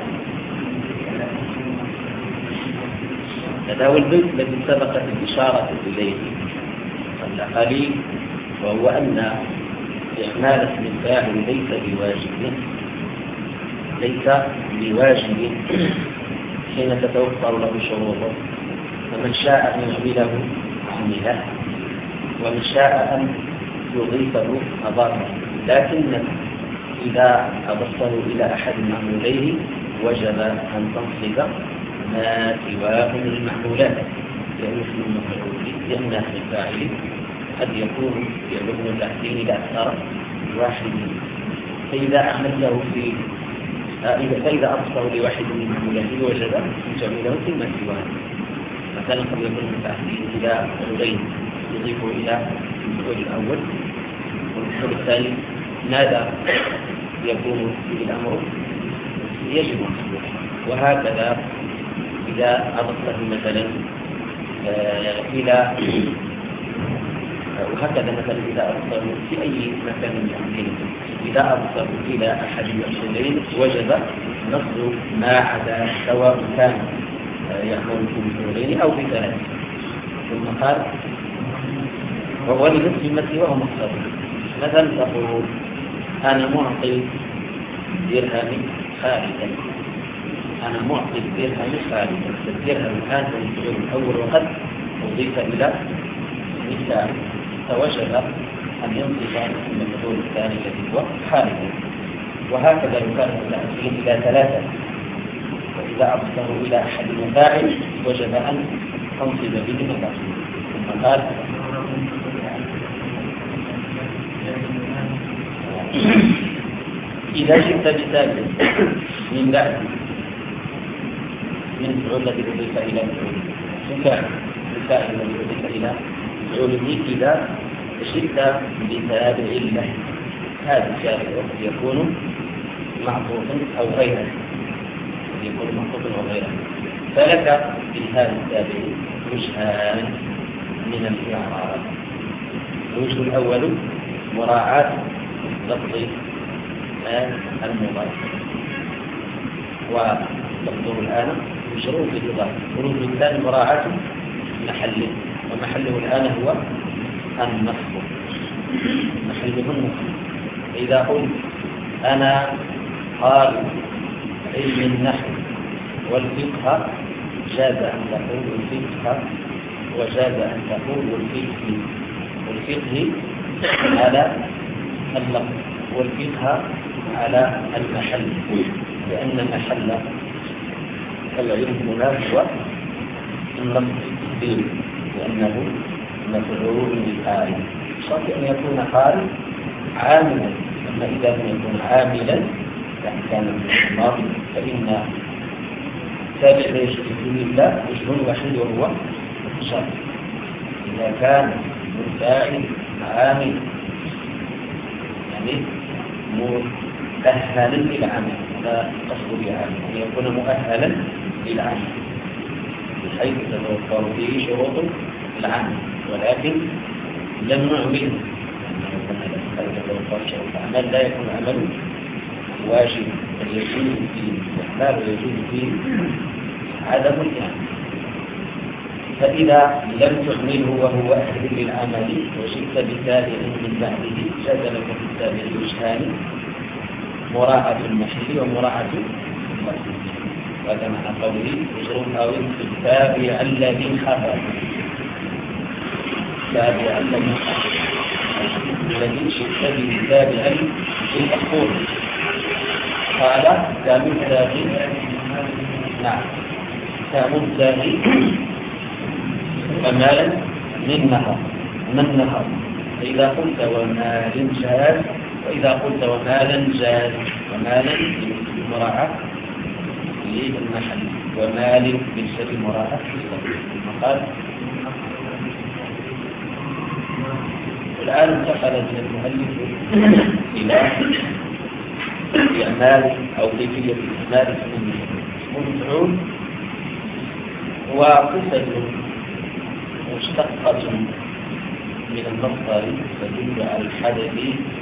تداول البيت الذي سبقت الإشارة إليه قبل قليل، وهو أن إعمال اسم الفاعل ليس بواجب، ليس بواجب حين تتوفر له شروطه، فمن شاء أن يعمله عمله ومن شاء أن يضيفه أضافه، لكن إذا أضفته إلى أحد معموليه وجب أن تنصب ما سواه من المعمولات، لأن اسم الفاعل قد يكون يعلم التحسين إلى أكثر واحد، فإذا أعمله في فإذا أضفته لواحد من معمولاته وجب أن تعمله فيما سواه. مثلا قد يكون التحسين إلى غيرين يضيفه إلى المفعول الأول والمفعول الثاني، ماذا يكون في الأمر يجب أن. وهكذا إذا أضفته مثلا إلى وهكذا مثلا إذا أضفته في أي مكان من الأمكنة، إذا أضفته إلى أحد المفعولين وجب نصب ما عدا سواء كان يعمل في مفعولين أو في ثلاثة. ثم قال وهو لنصب المثل وهو مقصد. مثلا تقول أنا معطي درهم خالدا، أنا معطي الدرهم خالدا، الدرهم الآن هو المفعول الأول وقد أضيف إلى مثال، فوجب أن ينصب المفعول الثاني الذي هو خالدا. وهكذا لو كان التأثير إلى ثلاثة، وإذا أضفته إلى أحد المفاعل وجب أن تنصب به مفعول. ثم قال إذا جئت بثالث من بعد من الفعول الذي أضيف إلى مفعول فكان الفاعل الذي أضيف إلى مفعوله إذا جئت بتابع له، هذا التابع يكون معطوفا أو غيره، يكون معطوفا أو غيره. فلك في هذا التابع وجهان من الإعراب. الوجه الأول مراعاة لفظ المضاف، ولفظه الآن بشروط الإضافة. شروط الثاني مراعاة محله، ومحله الآن هو النصب، محله النصب. إذا قلت أنا قال علم النحو والفقه جاز أن تقول الفقه، وجاز أن تقول الفقه، والفقه على اللفظ والفقه على المحل، لأن محل العلم هنا هو اللفظ الدين، لأنه مفعول للآية. شرط أن يكون قال عاملا، أما إذا لم يكن عاملا يعني كان من الماضي فإن تابع ليس بدون الله وجه واحد وهو الشرط. إذا كان الفاعل عامل يعني مؤهلا للعمل، لا قصد بالعمل أن يكون مؤهلا للعمل بحيث تتوفر فيه شروط العمل، ولكن لم نعمله، لأنه تتوفر شروط العمل لا يكون عمل واجب، بل يجوز فيه الاستحباب ويجوز فيه عدم الإعانة. فإذا لم تعمله وهو أهل للعمل وجئت بتابع من بعده جاز لك في التابع وجهان مراعاة المحل ومراعاة المقصود. هذا معنى قوله اجرم أو انصب تابعا الذي حفظ تابعا الذي حفظ الذي شئت به تابعا للمأخوذ. قال كمبتغي نعم كمبتغي ومالا من نهر من نهر. فإذا قلت ومال جاز، وإذا قلت ومالا جاز ومالا بالمراعاة للمحل ومال بالشكل المراعاة المقال. الآن انتقل من المؤلف إلى إعمال أو كيفية إعمال المفعول وصفة مشتقة من المصدر تدل على الحدث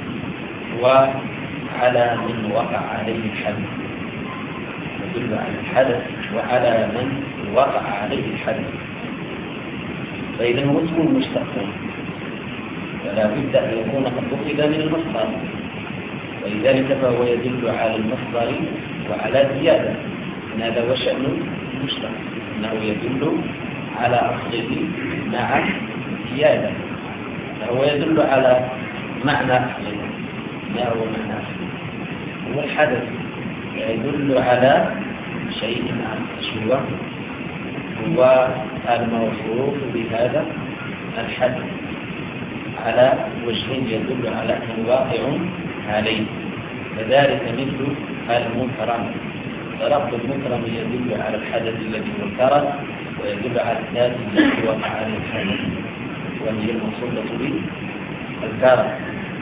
وعلى من وقع عليه الحدث تدل على الحدث وعلى من وقع عليه الحدث. فإذا هو اسم مشتق فلا بد أن يكون قد أخذ من المصدر، ولذلك فهو يدل على المصدر وعلى زيادة. هذا هو شأن المشتق، أنه يدل على أصله مع زيادة. فهو يدل على معنى أصله. ما هو معنى أصله؟ هو الحدث، يدل على شيء عن هو هو الموصوف بهذا الحدث على وجه يدل على أنه واقع عليه. كذلك مثل المكرم، فلفظ المكرم يدل على الحدث الذي هو الكرم ويدل على الذات التي وقع عليه الحدث وهي الموصوفة بالكرم.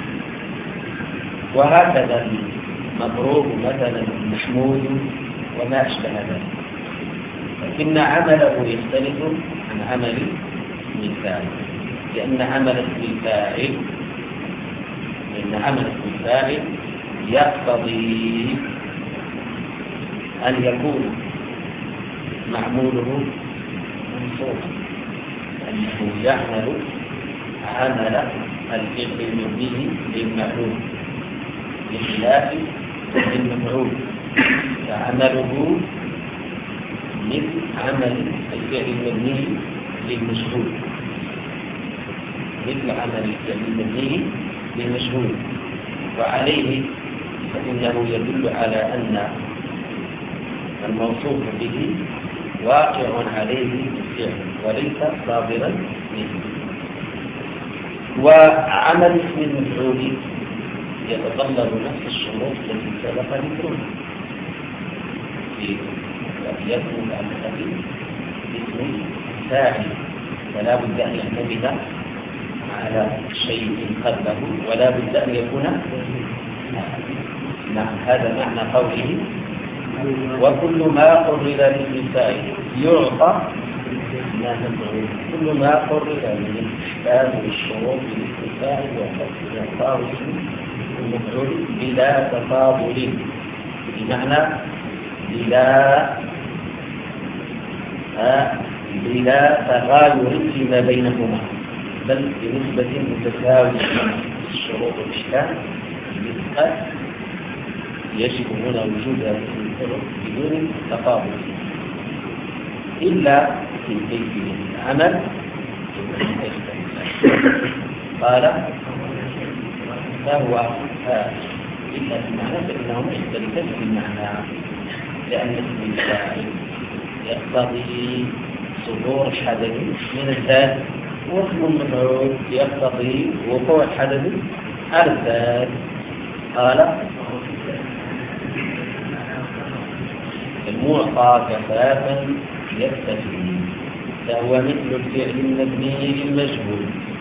وهكذا المضروب مثلا المحمود وما أشبه ذلك، لكن عمله يختلف عن عمل الفاعل، لأن عمل الفاعل لأن عمل الفاعل يقتضي أن يكون معموله منصوبا، أنه يعمل عمل الفعل المبني للمعلوم بخلاف المفعول، فعمله مثل عمل الفعل المبني للمشهود مثل عمل الفعل المبني للمشهود. وعليه فإنه يدل على أن الموصوف به واقع عليه الفعل وليس صادرا منه. وعمل اسم المفعول يتطلب نفس الشروط التي سبق ذكرها في يكون الخبير اسم فاعل، فلا بد أن يعتمد على شيء قبله ولا بد أن يكون نعم. هذا معنى قوله وكل ما قرر لاسم فاعل يعطى ما نفعل. كل ما قرر من الإحكام والشروط لاسم فاعل وإعطاء اسم المفعول بلا تفاضل، بمعنى بلا بلا تغاير فيما بينهما، بل بنسبة متساوية. الشروط والإحكام بالقد يجب هنا وجود هذه الطرق بدون تفاضل إلا في كيفية العمل. قال فهو إلا في المعنى فإنهم يختلفان في المعنى، لأن اسم الفاعل يقتضي صدور الحدث من الذات، واسم المفعول يقتضي وقوع الحدث على الذات. قال المعطى كفافا يكتفي، فهو مثل الفعل المبني للمجهول